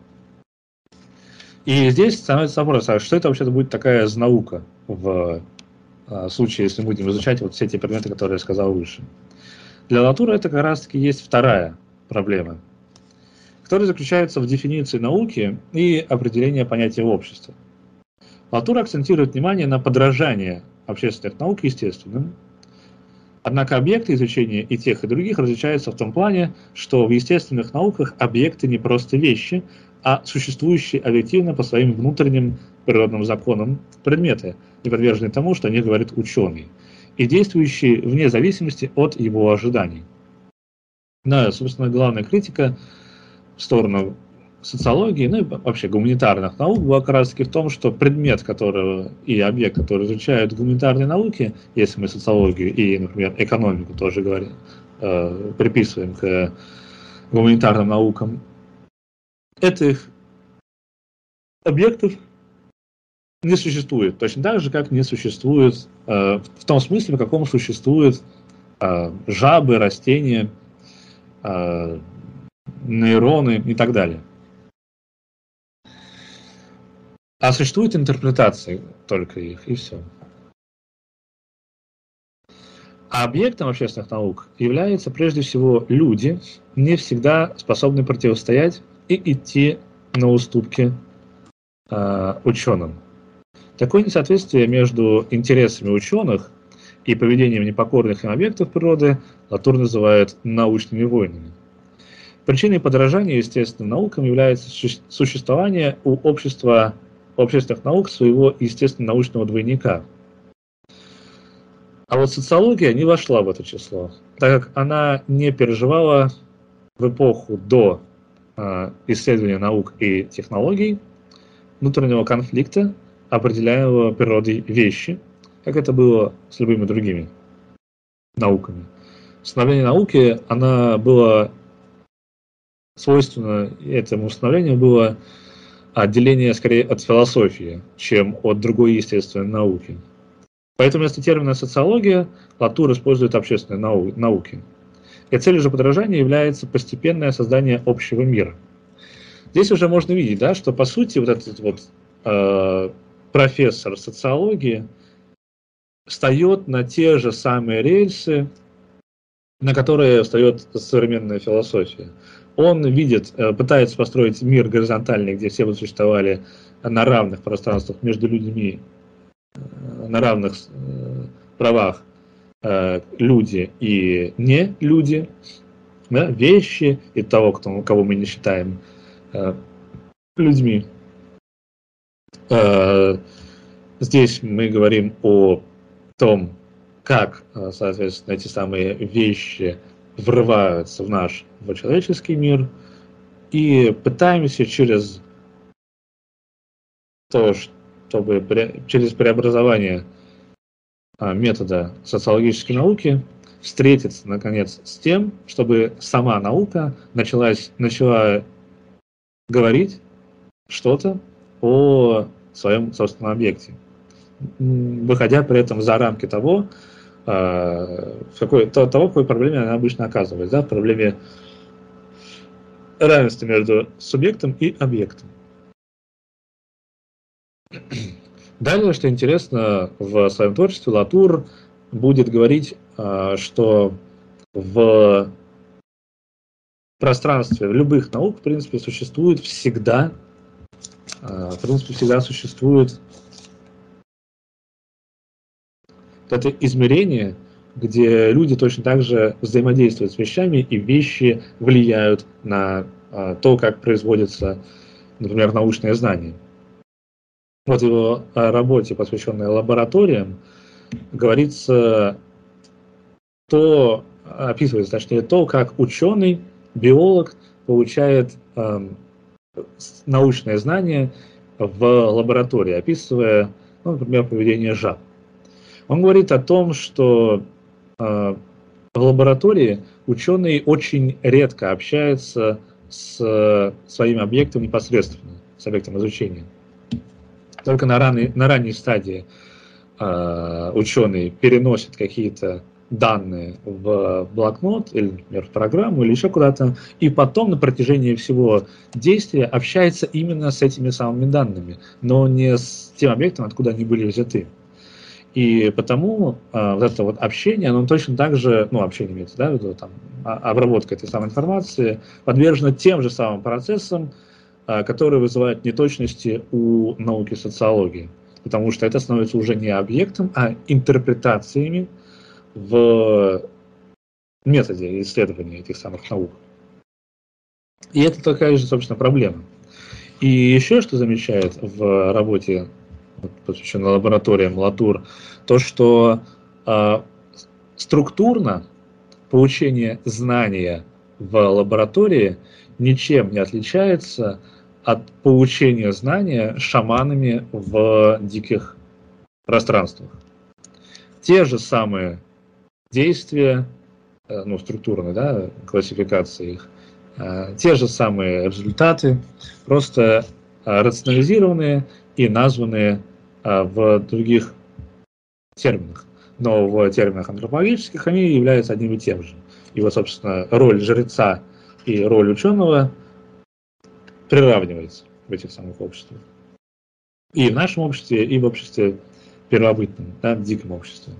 И здесь становится вопрос, а что это вообще будет такая наука в случае, если мы будем изучать вот все те предметы, которые я сказал выше. Для Латура это как раз-таки есть вторая проблема, которая заключается в дефиниции науки и определении понятия общества. Латур акцентирует внимание на подражание общественных наук естественным. Однако объекты изучения и тех, и других различаются в том плане, что в естественных науках объекты не просто вещи, а существующие объективно по своим внутренним природным законам предметы, не подвержены тому, что о них говорит ученый, и действующие вне зависимости от его ожиданий. Да, собственно, главная критика в сторону социологии, ну и вообще гуманитарных наук была как раз таки в том, что предмет, и объект, который изучают гуманитарные науки, если мы социологию и, например, экономику тоже приписываем к гуманитарным наукам, этих объектов не существует. Точно так же, как не существует, в том смысле, в каком существуют жабы, растения, нейроны и так далее. А существует интерпретация только их, и все. А объектом общественных наук являются прежде всего люди, не всегда способны противостоять и идти на уступки ученым. Такое несоответствие между интересами ученых и поведением непокорных им объектов природы Латур называет научными войнами. Причиной подражания естественным наукам является существование у общественных наук своего естественно-научного двойника. А вот социология не вошла в это число, так как она не переживала в эпоху до исследования наук и технологий внутреннего конфликта, определяемого природой вещи, как это было с любыми другими науками. Становление науки, она была свойственно этому становлению было отделение скорее от философии, чем от другой естественной науки. Поэтому вместо термина «социология» Латур использует общественные науки. И целью же подражания является постепенное создание общего мира. Здесь уже можно видеть, да, что по сути вот этот вот профессор социологии встает на те же самые рельсы, на которые встает современная философия. Он видит, пытается построить мир горизонтальный, где все бы существовали на равных пространствах между людьми, на равных правах люди и не люди, да, вещи и того, кого мы не считаем людьми. Здесь мы говорим о том, как, соответственно, эти самые вещи врываются в наш человеческий мир, и пытаемся через то, чтобы через преобразование метода социологической науки встретиться, наконец, с тем, чтобы сама наука начала говорить что-то о своем собственном объекте, выходя при этом за рамки того, в какой проблеме она обычно оказывается, да, в проблеме равенства между субъектом и объектом. Далее, что интересно, в своем творчестве Латур будет говорить, что в пространстве любых наук, в принципе, существует всегда существует это измерение, где люди точно так же взаимодействуют с вещами, и вещи влияют на то, как производится, например, научное знание. Вот в его работе, посвященной лабораториям, говорится описывается, точнее, то, как ученый, биолог получает научное знание в лаборатории, описывая, например, поведение жаб. Он говорит о том, что в лаборатории ученый очень редко общается с своим объектом непосредственно, с объектом изучения. Только на ранней стадии ученый переносит какие-то данные в блокнот, или, например, в программу, или еще куда-то, и потом на протяжении всего действия общается именно с этими самыми данными, но не с тем объектом, откуда они были взяты. И потому вот это вот общение, оно точно так же, общение имеется, да, там, обработка этой самой информации подвержена тем же самым процессам, которые вызывают неточности у науки социологии. Потому что это становится уже не объектом, а интерпретациями в методе исследования этих самых наук. И это такая же, собственно, проблема. И еще что замечает в работе, посвященной лабораториям Латур, то, что структурно получение знания в лаборатории ничем не отличается от получения знания шаманами в диких пространствах. Те же самые действия, структурные, да, классификации их, те же самые результаты, просто рационализированные и названные в других терминах. Но в терминах антропологических они являются одним и тем же. И вот, собственно, роль жреца и роль ученого приравнивается в этих самых обществах. И в нашем обществе, и в обществе первобытном, да, в диком обществе.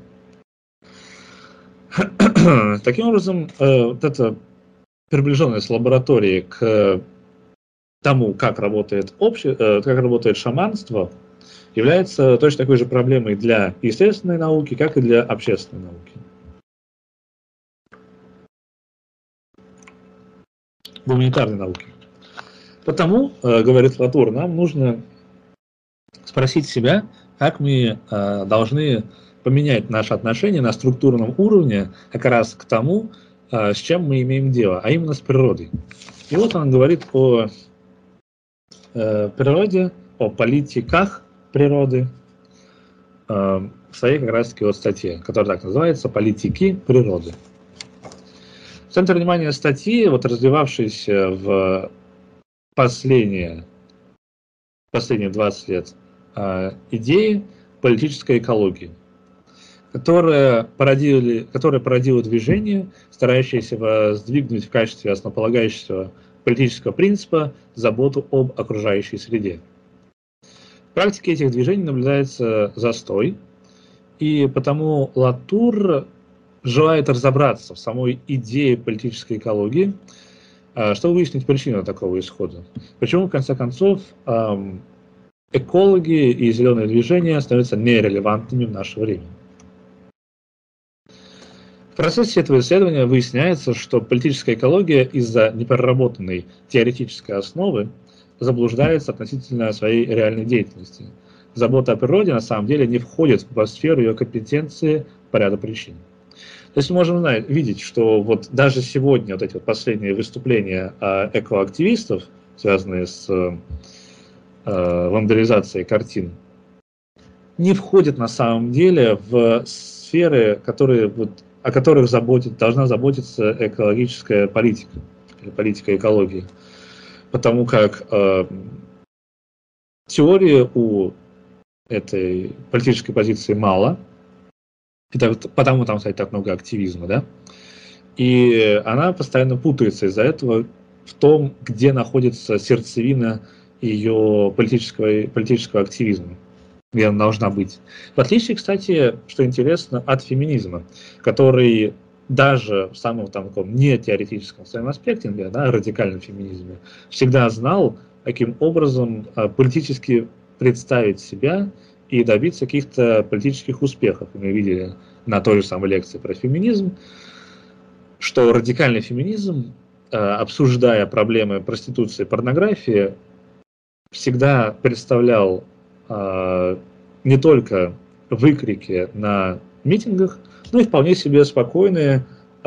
Таким образом, вот эта приближенность лаборатории к тому, как работает шаманство, является точно такой же проблемой для естественной науки, как и для общественной науки. Гуманитарной науки. Потому, говорит Латур, нам нужно спросить себя, как мы должны поменять наше отношение на структурном уровне как раз к тому, с чем мы имеем дело, а именно с природой. И вот он говорит о природе, о политиках природы в своей как раз таки вот статье, которая так называется «Политики природы». В центре внимания статьи, вот развивавшейся в последние 20 лет идеи политической экологии, которое породило движение, старающееся воздвигнуть в качестве основополагающего политического принципа заботу об окружающей среде. В практике этих движений наблюдается застой, и потому Латур желает разобраться в самой идее политической экологии, чтобы выяснить причину такого исхода. Почему, в конце концов, экологи и зеленые движения становятся нерелевантными в наше время. В процессе этого исследования выясняется, что политическая экология из-за непроработанной теоретической основы заблуждается относительно своей реальной деятельности. Забота о природе на самом деле не входит в сферу ее компетенции по ряду причин. То есть мы можем видеть, что вот даже сегодня вот эти вот последние выступления экоактивистов, связанные с вандализацией картин, не входят на самом деле в сферы, о которых должна заботиться экологическая политика, или политика экологии. Потому как теории у этой политической позиции мало, потому там, кстати, так много активизма, да, и она постоянно путается из-за этого в том, где находится сердцевина ее политического активизма, где она должна быть. В отличие, кстати, что интересно, от феминизма, который даже в самом таком не теоретическом своем аспекте, например, да, радикальном феминизме, всегда знал, каким образом политически представить себя и добиться каких-то политических успехов. И мы видели на той же самой лекции про феминизм, что радикальный феминизм, обсуждая проблемы проституции и порнографии, всегда представлял не только выкрики на митингах, но и вполне себе спокойные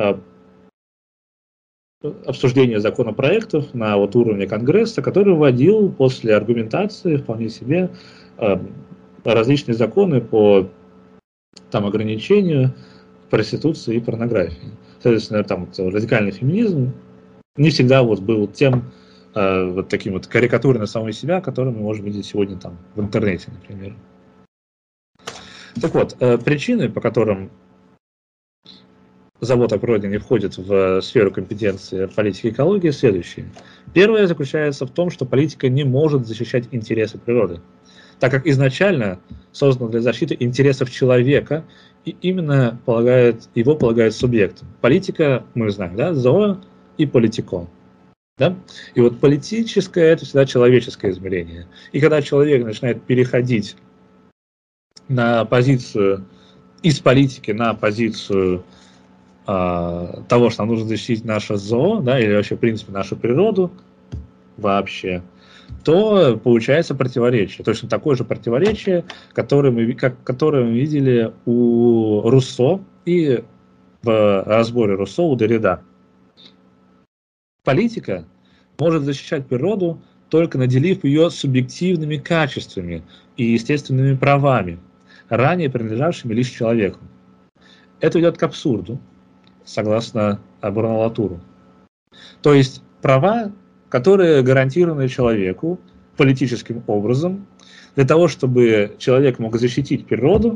обсуждения законопроектов на вот уровне Конгресса, который вводил после аргументации вполне себе различные законы по ограничению проституции и порнографии. Соответственно, там радикальный феминизм не всегда был тем таким карикатурой на самого себя, который мы можем видеть сегодня в интернете, например. Так вот, причины, по которым забота о природе не входит в сферу компетенции политики и экологии, следующие. Первое заключается в том, что политика не может защищать интересы природы, так как изначально создана для защиты интересов человека и именно его полагает субъектом. Политика, мы знаем, да, зоо и политико. Да? И вот политическое – это всегда человеческое измерение. И когда человек начинает переходить на позицию из политики на позицию того, что нам нужно защитить наше зоо, да, или вообще, в принципе, нашу природу вообще, то получается противоречие. Точно такое же противоречие, которое мы видели у Руссо и в разборе Руссо у Деррида. Политика может защищать природу, только наделив ее субъективными качествами и естественными правами, ранее принадлежавшими лишь человеку. Это ведет к абсурду, согласно Бруно Латуру. То есть права, которые гарантированы человеку политическим образом, для того, чтобы человек мог защитить природу,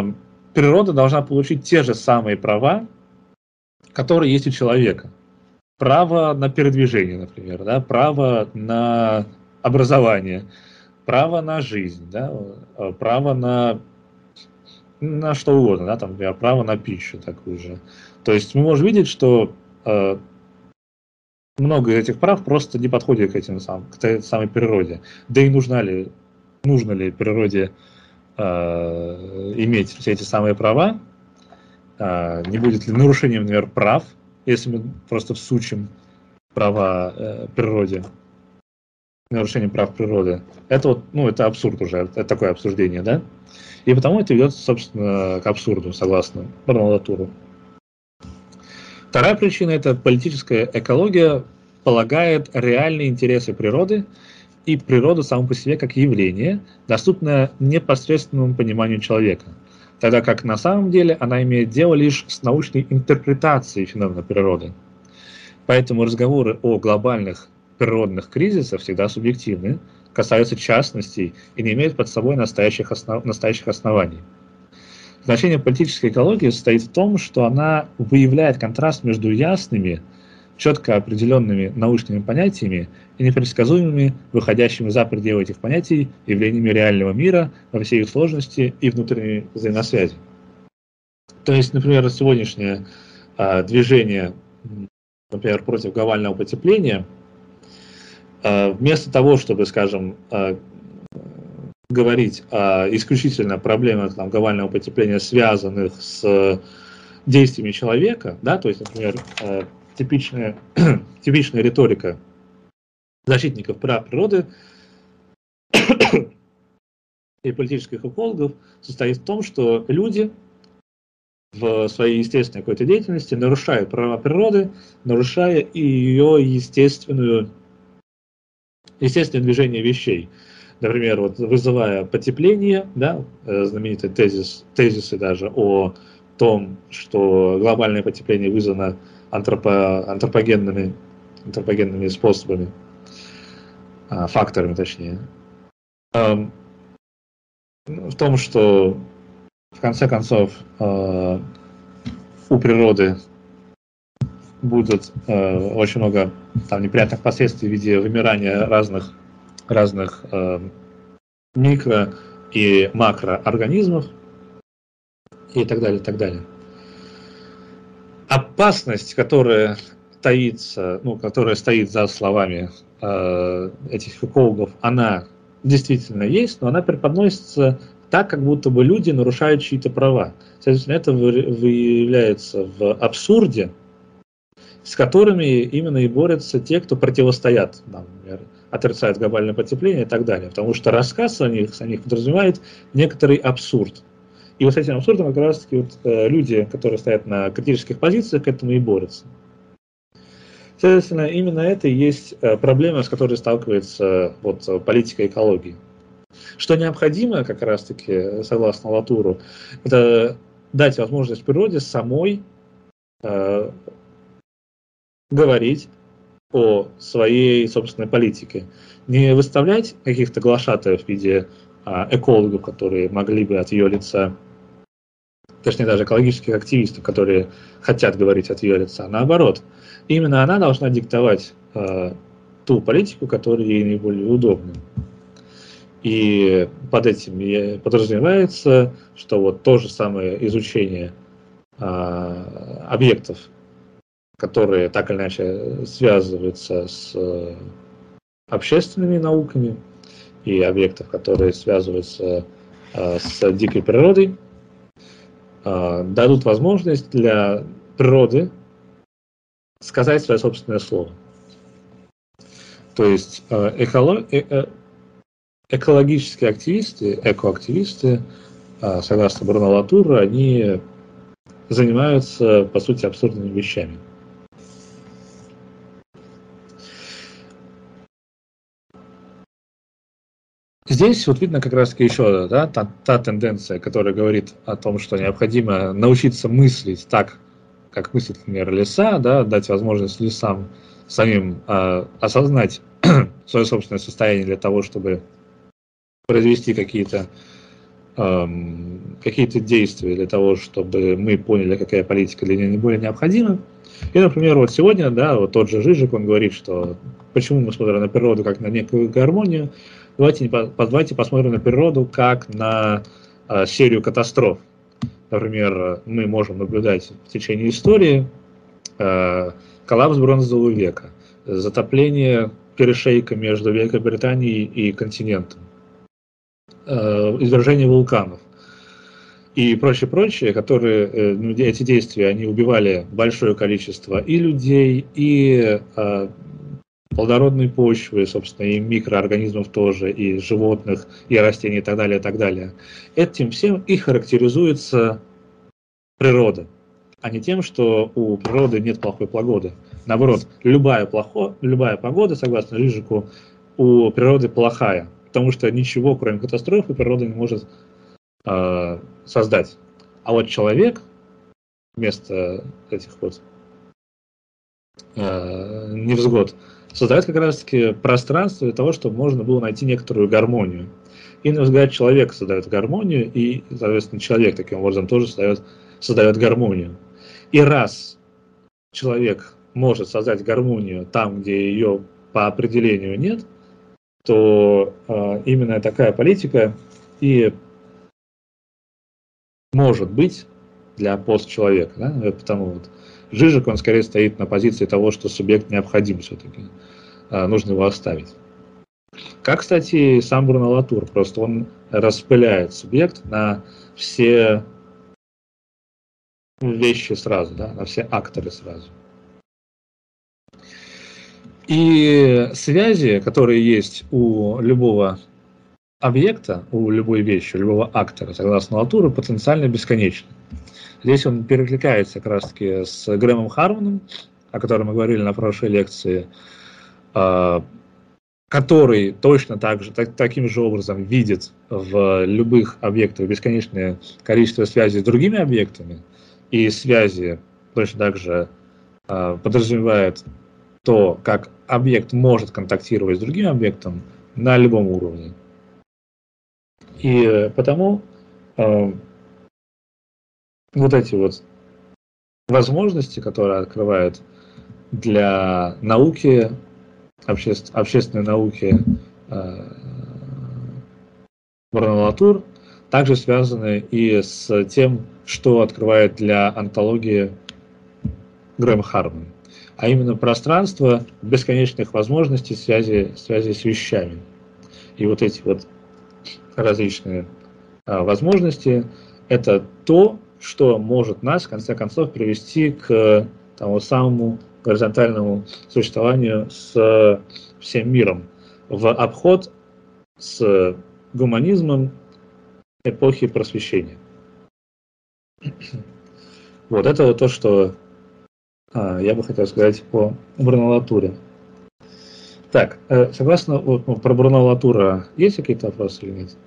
природа должна получить те же самые права, которые есть у человека. право на передвижение, например, да, право на образование, право на жизнь, да, право на что угодно, да, там, например, право на пищу такую же. То есть мы можем видеть, что много из этих прав просто не подходит к этой самой природе. Да и нужно ли природе иметь все эти самые права? Не будет ли нарушением, например, прав, если мы просто всучим права природе, нарушением прав природы? Это вот, это абсурд уже, это такое обсуждение, да? И потому это ведет, собственно, к абсурду, согласно Барналатуру. Вторая причина – это политическая экология полагает реальные интересы природы и природу саму по себе как явление, доступное непосредственному пониманию человека, тогда как на самом деле она имеет дело лишь с научной интерпретацией феномена природы. Поэтому разговоры о глобальных природных кризисах всегда субъективны, касаются частностей и не имеют под собой настоящих оснований. Значение политической экологии состоит в том, что она выявляет контраст между ясными, четко определенными научными понятиями и непредсказуемыми, выходящими за пределы этих понятий, явлениями реального мира во всей их сложности и внутренней взаимосвязи. То есть, например, сегодняшнее движение, например, против глобального потепления, вместо того, чтобы, скажем, говорить исключительно о проблемах глобального потепления, связанных с действиями человека, да, то есть, например, типичная риторика защитников прав природы и политических экологов состоит в том, что люди в своей естественной какой-то деятельности нарушают права природы, нарушая ее естественное движение вещей. Например, вот вызывая потепление, да, знаменитые тезисы даже о том, что глобальное потепление вызвано антропогенными способами, факторами точнее, в том, что в конце концов у природы будет очень много неприятных последствий в виде вымирания разных микро- и макроорганизмов и так далее, и так далее. Опасность, которая стоит за словами этих экологов, она действительно есть, но она преподносится так, как будто бы люди нарушают чьи-то права. Соответственно, это выявляется в абсурде, с которыми именно и борются те, кто противостоят, например, отрицают глобальное потепление и так далее. Потому что рассказ о них подразумевает некоторый абсурд. И вот с этим абсурдом как раз таки люди, которые стоят на критических позициях, к этому и борются. Соответственно, именно это и есть проблема, с которой сталкивается политика экологии. Что необходимо, как раз таки, согласно Латуру, это дать возможность природе самой говорить о своей собственной политике. Не выставлять каких-то глашатаев в виде экологов, которые могли бы от ее лица, точнее даже экологических активистов, которые хотят говорить от ее лица. Наоборот, именно она должна диктовать ту политику, которая ей наиболее удобна. И под этим подразумевается, что то же самое изучение объектов, которые так или иначе связываются с общественными науками, и объектов, которые связываются с дикой природой, дадут возможность для природы сказать свое собственное слово. То есть экологические активисты, экоактивисты, согласно Барналатуру, они занимаются, по сути, абсурдными вещами. Здесь видно как раз еще та тенденция, которая говорит о том, что необходимо научиться мыслить так, как мыслит, например, леса, да, дать возможность лесам самим осознать свое собственное состояние для того, чтобы произвести какие-то действия для того, чтобы мы поняли, какая политика для нее наиболее необходима. И, например, вот сегодня, да, вот тот же Жижик, он говорит, что почему мы смотрим на природу как на некую гармонию, давайте посмотрим на природу как на серию катастроф. Например, мы можем наблюдать в течение истории коллапс бронзового века, затопление перешейка между Великобританией и континентом, извержение вулканов и прочее, которые, эти действия, они убивали большое количество и людей, и плодородной почвы, собственно, и микроорганизмов тоже, и животных, и растений, и так далее, и так далее. Этим всем и характеризуется природа, а не тем, что у природы нет плохой погоды. Наоборот, любая погода, согласно Жижику, у природы плохая, потому что ничего, кроме катастрофы, природа не может создать. А вот человек вместо этих вот невзгод создает как раз-таки пространство для того, чтобы можно было найти некоторую гармонию. И, на взгляд, человек создает гармонию, и, соответственно, человек таким образом тоже создает гармонию. И раз человек может создать гармонию там, где ее по определению нет, то именно такая политика и может быть для постчеловека. Да? Потому вот Жижик, он скорее стоит на позиции того, что субъект необходим все-таки. Нужно его оставить. Как, кстати, сам Бруно Латур, просто он распыляет субъект на все вещи сразу, да, на все акторы сразу. И связи, которые есть у любого объекта, у любой вещи, у любого актора, согласно Латуру, потенциально бесконечны. Здесь он перекликается как раз-таки с Грэмом Харманом, о котором мы говорили на прошлой лекции, который точно таким же образом видит в любых объектах бесконечное количество связей с другими объектами, и связи точно так же подразумевает то, как объект может контактировать с другим объектом на любом уровне. И потому вот эти вот возможности, которые открывают для науки, общественной науки Бруно Латур, также связаны и с тем, что открывает для онтологии Грэм Харман, а именно пространство бесконечных возможностей связи с вещами. И вот эти вот различные возможности – это то, что может нас, в конце концов, привести к тому самому горизонтальному существованию с всем миром, в обход с гуманизмом эпохи просвещения. Вот это вот то, что я бы хотел сказать по Бруно Латуре. Так, согласно про Бруно Латура, есть какие-то вопросы или нет?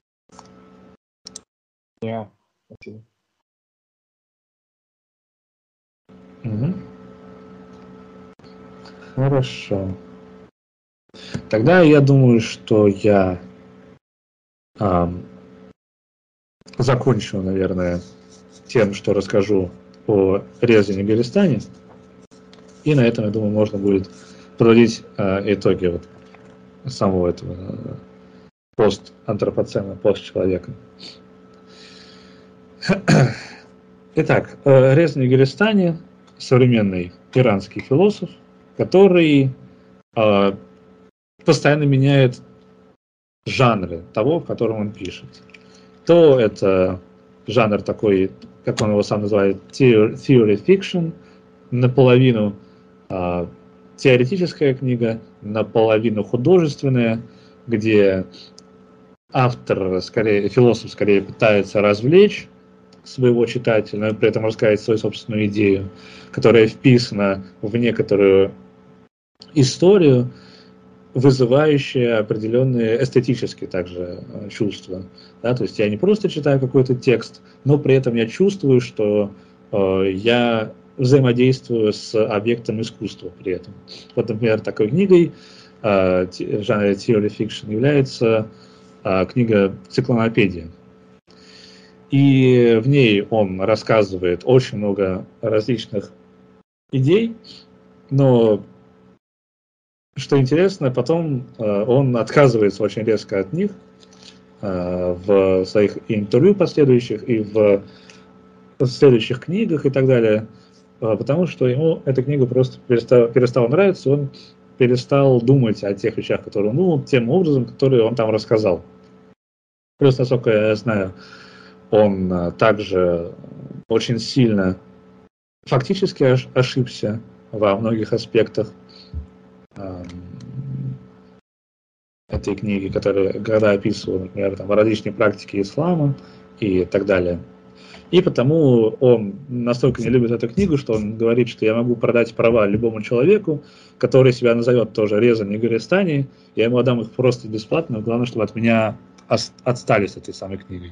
Нет, спасибо. Угу. Хорошо. Тогда я думаю, что я закончу, наверное, тем, что расскажу о Резине Гористане. И на этом, я думаю, можно будет подводить итоги вот самого этого постантропоцена, постчеловека. Итак, Резин Гористани – современный иранский философ, который постоянно меняет жанры того, в котором он пишет. То это жанр такой, как он его сам называет, theory fiction, наполовину теоретическая книга, наполовину художественная, где автор, философ скорее пытается развлечь своего читателя, но при этом рассказать свою собственную идею, которая вписана в некоторую историю, вызывающие определенные эстетические также чувства. Да? То есть я не просто читаю какой-то текст, но при этом я чувствую, что я взаимодействую с объектом искусства при этом. Вот, например, такой книгой в жанре theory fiction является книга «Циклонопедия». И в ней он рассказывает очень много различных идей, но, что интересно, потом он отказывается очень резко от них в своих интервью последующих и в следующих книгах и так далее, потому что ему эта книга просто перестала нравиться, он перестал думать о тех вещах, которые он думал, тем образом, которые он там рассказал. Плюс, насколько я знаю, он также очень сильно фактически ошибся во многих аспектах этой книги, когда описывал, например, там, различные практики ислама и так далее. И потому он настолько не любит эту книгу, что он говорит, что я могу продать права любому человеку, который себя назовет тоже Реза Нигористани, я ему отдам их просто бесплатно, главное, чтобы от меня отстали с этой самой книгой.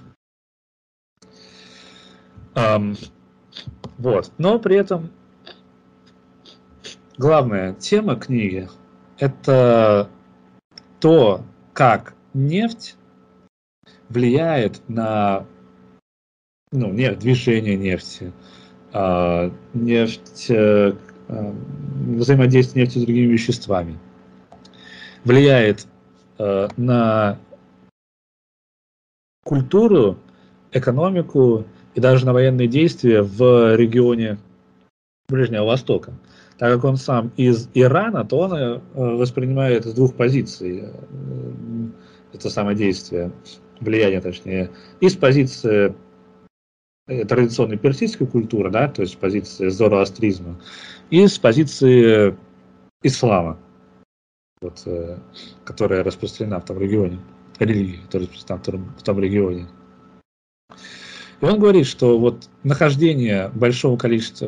Вот. Но при этом главная тема книги – это то, как нефть влияет на движение нефти, взаимодействие нефти с другими веществами, влияет на культуру, экономику и даже на военные действия в регионе Ближнего Востока. Так как он сам из Ирана, то он воспринимает с двух позиций это самое действие, влияние точнее, и с позиции традиционной персидской культуры, да, то есть с позиции зороастризма, и с позиции ислама, вот, которая распространена в том регионе, религии, которая распространена в том регионе. И он говорит, что вот нахождение большого количества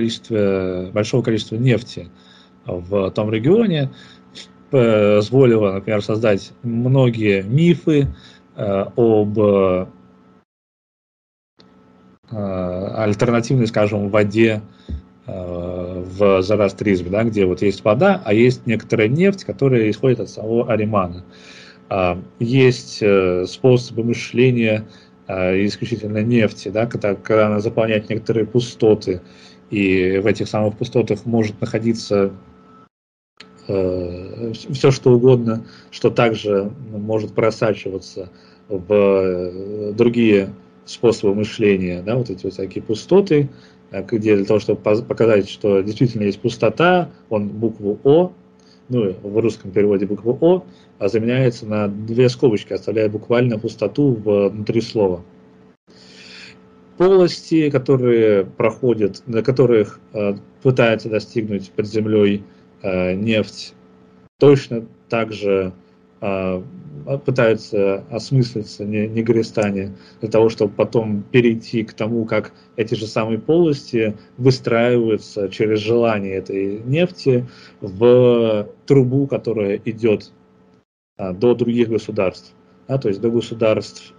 нефти в том регионе позволило, например, создать многие мифы об альтернативной, скажем, воде в зороастризме, да, где вот есть вода, а есть некоторая нефть, которая исходит от самого Аримана. Есть способы мышления исключительно нефти, да, когда она заполняет некоторые пустоты, и в этих самых пустотах может находиться все что угодно, что также может просачиваться в другие способы мышления, да, вот эти вот всякие пустоты, где для того, чтобы показать, что действительно есть пустота, он букву О, ну, в русском переводе буква О, заменяется на две скобочки, оставляя буквально пустоту внутри слова. Полости, которые проходят, на которых пытается достигнуть под землей нефть, точно так же пытаются осмыслиться Нигористане для того, чтобы потом перейти к тому, как эти же самые полости выстраиваются через желание этой нефти в трубу, которая идет до других государств, то есть до государств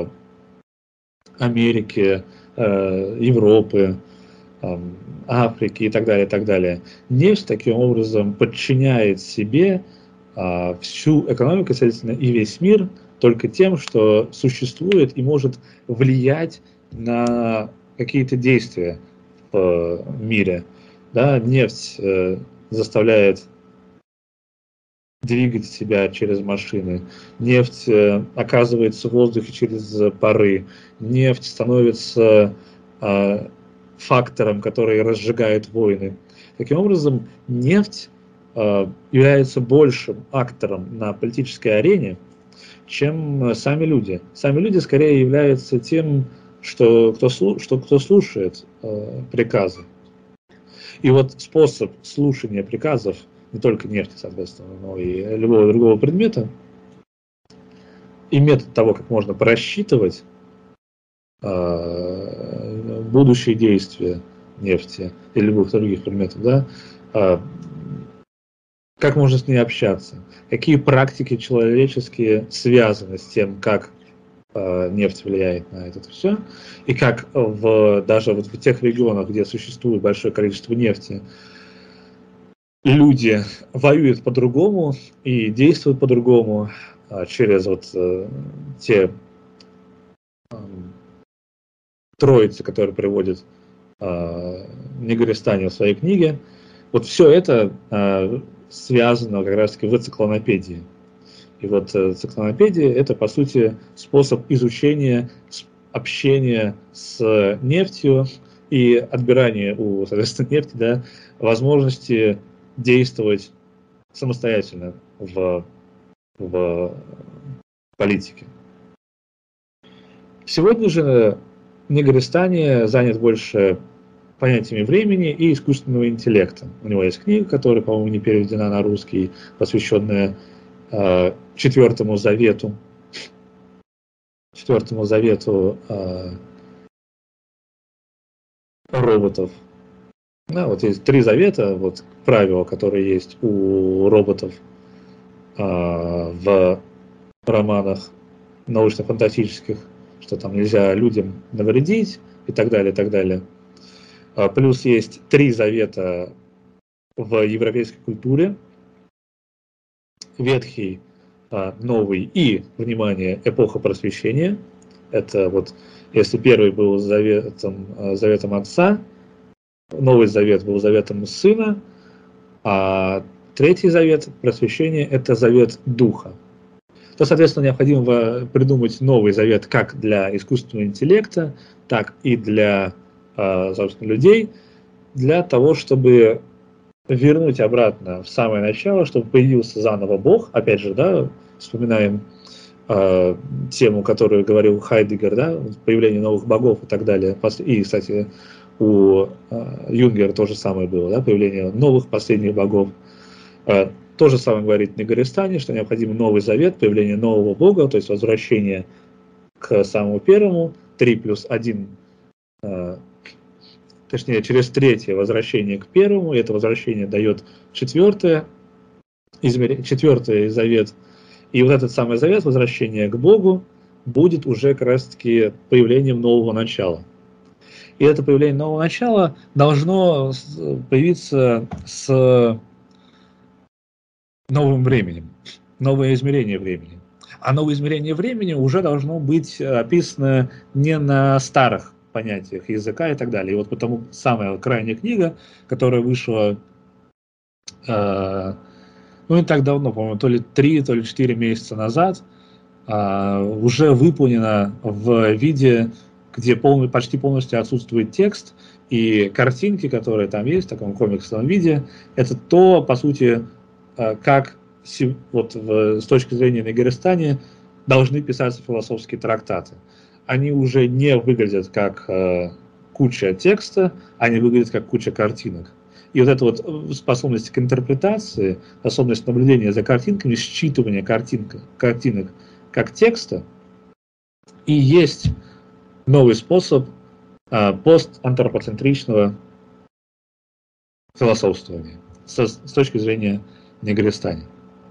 Америки, Европы, Африки и так далее, и так далее. Нефть таким образом подчиняет себе всю экономику, следовательно, и весь мир только тем, что существует и может влиять на какие-то действия в мире. Да, нефть заставляет двигать себя через машины, нефть оказывается в воздухе через пары, нефть становится фактором, который разжигает войны. Таким образом, нефть является большим актором на политической арене, чем сами люди. Сами люди скорее являются тем, кто слушает приказы. И вот способ слушания приказов, не только нефти, соответственно, но и любого другого предмета, и метод того, как можно просчитывать будущие действия нефти или любых других предметов, да, как можно с ней общаться, какие практики человеческие связаны с тем, как нефть влияет на это все, и как даже вот в тех регионах, где существует большое количество нефти, люди воюют по-другому и действуют по-другому через вот те троицы, которые приводят Негористани в своей книге. Вот все это связано как раз-таки в циклонопедии. И вот циклонопедия – это, по сути, способ изучения, общения с нефтью и отбирания у, соответственно, нефти, да, возможности действовать самостоятельно в политике. Сегодня же Негористани занят больше понятиями времени и искусственного интеллекта. У него есть книга, которая, по-моему, не переведена на русский, посвященная Четвертому завету роботов. Да, вот есть 3 завета, вот правила, которые есть у роботов в романах научно-фантастических, что там нельзя людям навредить и так далее, и так далее. Плюс есть 3 завета в европейской культуре. Ветхий, Новый и, внимание, эпоха просвещения. Это вот, если первый был заветом отца, Новый завет был заветом сына, а Третий завет просвещения – это завет духа. То, соответственно, необходимо придумать новый завет как для искусственного интеллекта, так и для, собственно, людей, для того, чтобы вернуть обратно в самое начало, чтобы появился заново Бог. Опять же, да, вспоминаем тему, которую говорил Хайдеггер, да, появление новых богов и так далее. И, кстати, у Юнгера то же самое было, да, появление новых последних богов. То же самое говорит Негористани, что необходим новый завет, появление нового бога, то есть возвращение к самому первому, 3+1, точнее, через третье возвращение к первому, и это возвращение дает четвертый завет. И вот этот самый завет, возвращение к Богу, будет уже как раз-таки появлением нового начала. И это появление нового начала должно появиться с новым временем, новое измерение времени. А новое измерение времени уже должно быть описано не на старых понятиях языка и так далее. И вот потому самая крайняя книга, которая вышла не так давно, по-моему, то ли 3, то ли 4 месяца назад, уже выполнена в виде, где почти полностью отсутствует текст, и картинки, которые там есть в таком комиксовом виде, это то, по сути, как вот с точки зрения Негористани должны писаться философские трактаты. Они уже не выглядят как куча текста, они выглядят как куча картинок. И вот эта вот способность к интерпретации, способность наблюдения за картинками, считывания картинок как текста, и есть новый способ постантропоцентричного философствования с точки зрения Негористани.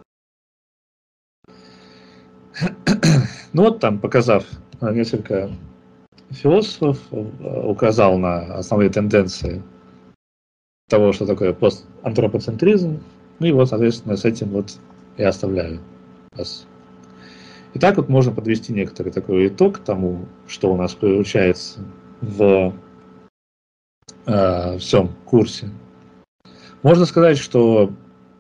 Ну вот там, показав несколько философов, указал на основные тенденции того, что такое постантропоцентризм, ну и вот, соответственно, с этим вот я оставляю вас. И так вот можно подвести некоторый такой итог тому, что у нас получается в всем курсе. Можно сказать, что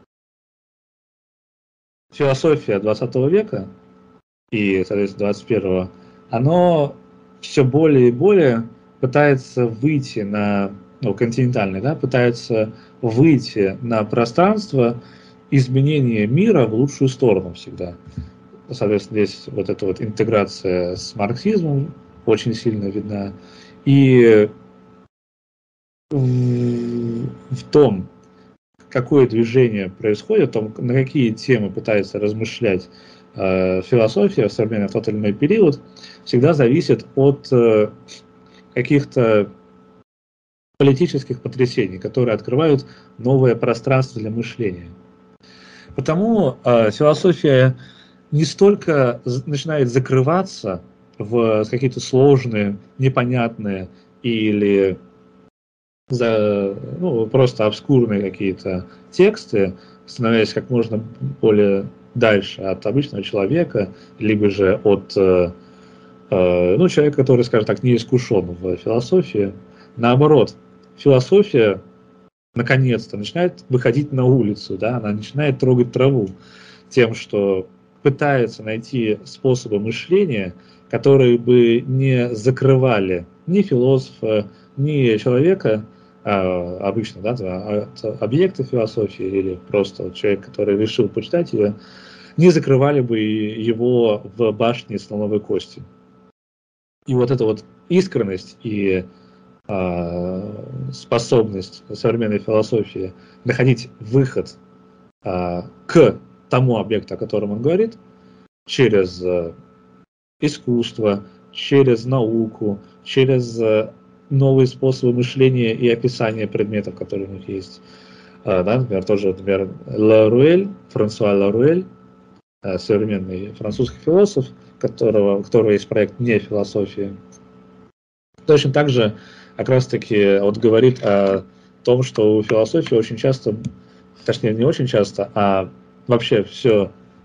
философия 20 века и, соответственно, 21-го, оно все более и более пытается выйти на, континентальный, да, пытается выйти на пространство изменения мира в лучшую сторону всегда. Соответственно, здесь вот эта вот интеграция с марксизмом очень сильно видна. И в том, какое движение происходит, на какие темы пытается размышлять философия в современный тот или иной период, всегда зависит от каких-то политических потрясений, которые открывают новое пространство для мышления. Потому философия не столько начинает закрываться в какие-то сложные, непонятные или просто обскурные какие-то тексты, становясь как можно более дальше от обычного человека, либо же от человека, который, скажем так, не искушен в философии, Наоборот, философия наконец-то начинает выходить на улицу, да, она начинает трогать траву тем, что пытается найти способы мышления, которые бы не закрывали ни философа, ни человека, обычно, да, от объекта философии или просто человек, который решил почитать ее, не закрывали бы его в башне из слоновой кости. И вот эта вот искренность и способность современной философии находить выход к тому объекту, о котором он говорит, через искусство, через науку, через новые способы мышления и описания предметов, которые у них есть. Да, например, тоже, например, Ларуэль, Франсуа Ларуэль, современный французский философ, у которого есть проект «Не философия», точно так же как раз-таки вот говорит о том, что у философии очень часто, точнее не очень часто, а вообще всю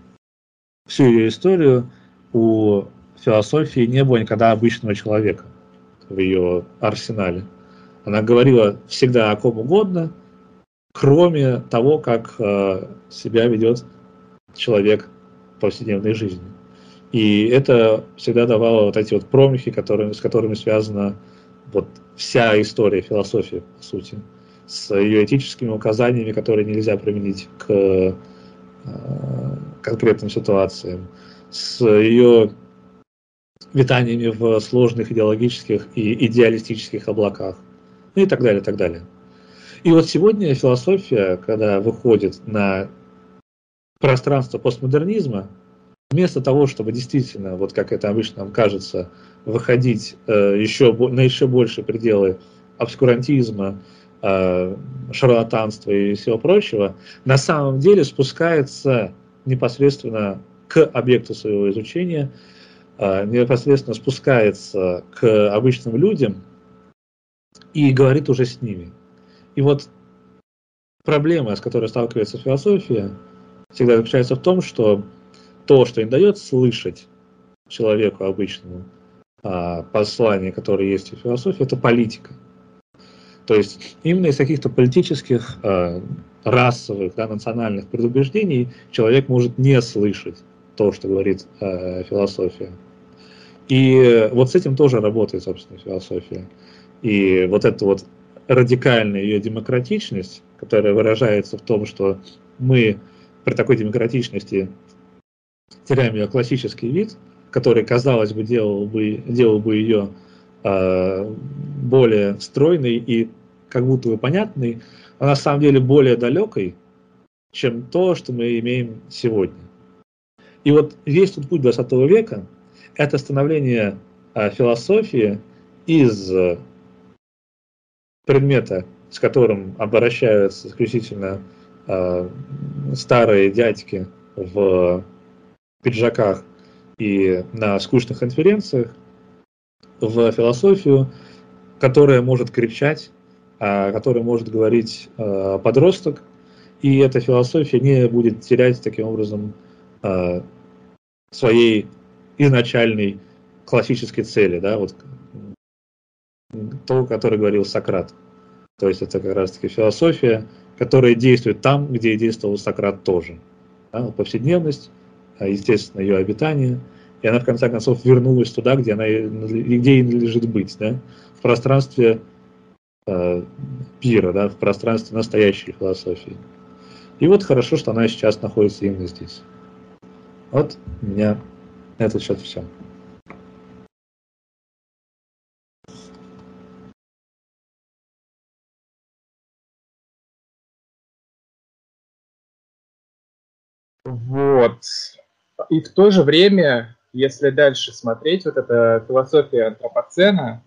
ее историю у философии не было никогда обычного человека в ее арсенале. Она говорила всегда о ком угодно, кроме того, как себя ведет человек в повседневной жизни. И это всегда давало вот эти вот промахи, с которыми связана вот вся история философии, по сути, с ее этическими указаниями, которые нельзя применить к конкретным ситуациям, с ее витаниями в сложных идеологических и идеалистических облаках, ну и так далее, так далее. И вот сегодня философия, когда выходит на пространство постмодернизма, вместо того, чтобы действительно, вот как это обычно нам кажется, выходить на еще большие пределы обскурантизма, шарлатанства и всего прочего, на самом деле спускается непосредственно к объекту своего изучения, непосредственно спускается к обычным людям и говорит уже с ними. И вот проблема, с которой сталкивается философия, всегда заключается в том, что то, что им дает слышать человеку обычному послание, которое есть в философии, это политика. То есть именно из каких-то политических, расовых, национальных предубеждений человек может не слышать то, что говорит философия. И вот с этим тоже работает, собственно, философия. И вот эта вот радикальная ее демократичность, которая выражается в том, что мы при такой демократичности теряем ее классический вид, который, казалось бы, делал бы ее более стройной и как будто бы понятной, а на самом деле более далекой, чем то, что мы имеем сегодня. И вот весь тот путь 20 века – это становление философии из предмета, с которым обращаются исключительно старые дядьки в пиджаках и на скучных конференциях, в философию, которая может кричать, которая может говорить подросток, и эта философия не будет терять таким образом своей изначальной классической цели, да, вот то, о которой говорил Сократ. То есть это как раз-таки философия, которая действует там, где и действовал Сократ тоже. Да, повседневность, естественно, ее обитание, и она в конце концов вернулась туда, где ей надлежит быть, да, в пространстве пира, да, в пространстве настоящей философии. И вот хорошо, что она сейчас находится именно здесь. Вот у меня на этот счет все. Вот. И в то же время, если дальше смотреть, вот эта философия антропоцена,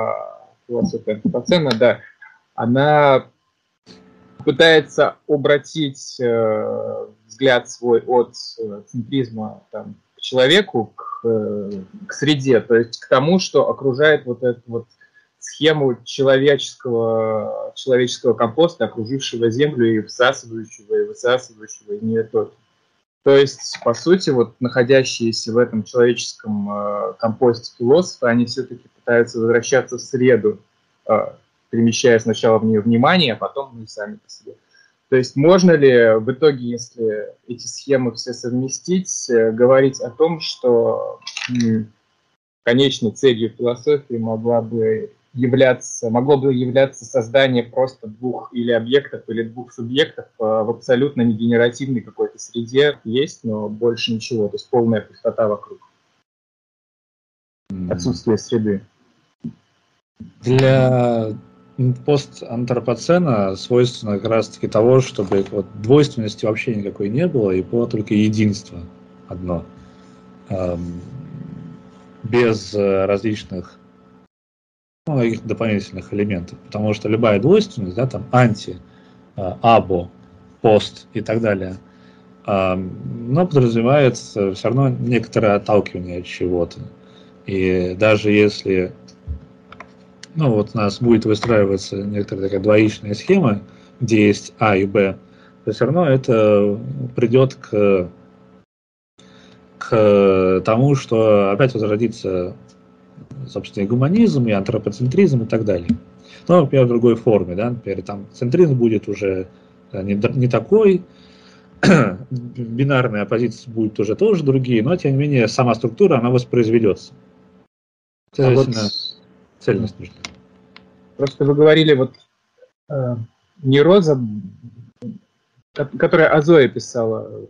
да, она пытается обратить взгляд свой от центризма там, к человеку, к среде, то есть к тому, что окружает вот эту вот схему человеческого компоста, окружившего землю и всасывающего, и высасывающего из нее токи. То есть, по сути, вот находящиеся в этом человеческом компосте философы, они все-таки пытаются возвращаться в среду, перемещая сначала в нее внимание, а потом мы сами по себе. То есть можно ли в итоге, если эти схемы все совместить, говорить о том, что конечной целью философии могло бы являться создание просто двух или объектов, или двух субъектов в абсолютно негенеративной какой-то среде есть, но больше ничего, то есть полная пустота вокруг. Отсутствие среды. Для постантропоцена свойственно как раз-таки того, чтобы вот двойственности вообще никакой не было, и было только единство одно. Без различных каких-то дополнительных элементов. Потому что любая двойственность, да, там анти, або, пост и так далее, но подразумевает все равно некоторое отталкивание от чего-то. И даже если вот у нас будет выстраиваться некоторая такая двоичная схема, где есть А и Б, то все равно это придет к тому, что опять возродится, собственно, и гуманизм, и антропоцентризм, и так далее. Но, например, в другой форме, да, например, там центризм будет уже не такой, бинарные оппозиции будут уже тоже другие, но, тем не менее, сама структура, она воспроизведется. Следовательно, цельность нужна. Просто вы говорили, не Роза, которая о Зое писала.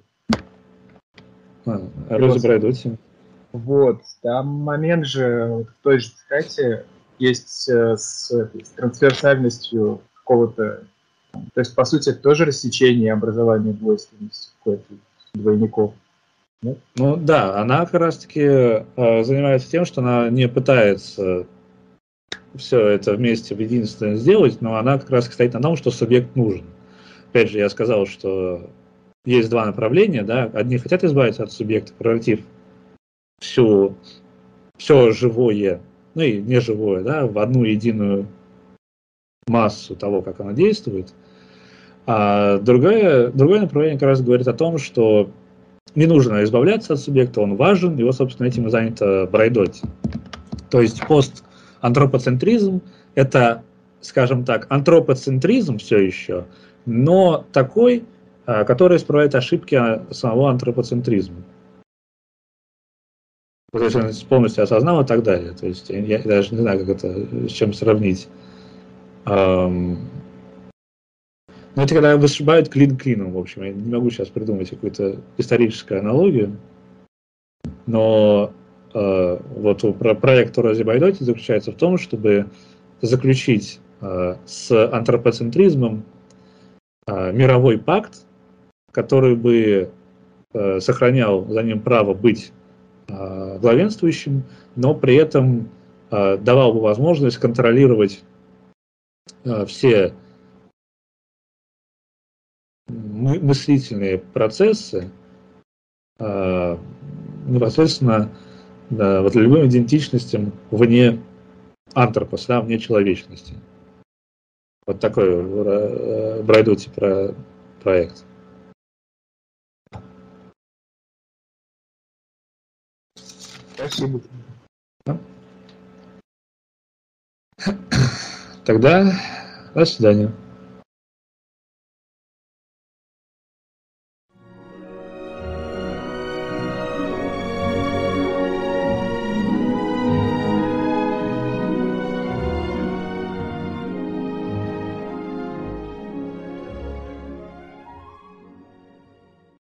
Роза Брайдотти. Вот, там момент же в той же цитате есть с трансверсальностью какого-то, то есть, по сути, это тоже рассечение образования двойственности какой-то двойников. Нет? Ну да, она как раз-таки занимается тем, что она не пытается все это вместе в единственное сделать, но она как раз стоит на том, что субъект нужен. Опять же, я сказал, что есть два направления, да, одни хотят избавиться от субъекта, превратив все живое, ну и неживое, да, в одну единую массу того, как оно действует. А другое направление как раз говорит о том, что не нужно избавляться от субъекта, он важен, его, собственно, этим и занято Брайдотти. То есть постантропоцентризм – это, скажем так, антропоцентризм все еще, но такой, который исправляет ошибки самого антропоцентризма. То есть он полностью осознал и так далее. То есть я даже не знаю, как это, с чем сравнить. Но это когда вышибают клин клином, в общем. Я не могу сейчас придумать какую-то историческую аналогию. Но вот проект Рози Брайдотти заключается в том, чтобы заключить с антропоцентризмом мировой пакт, который бы сохранял за ним право быть главенствующим, но при этом давал бы возможность контролировать все мыслительные процессы непосредственно вот любым идентичностям вне антропос, да, вне человечности. Вот такой Брайдотти проект. Спасибо. Тогда до свидания.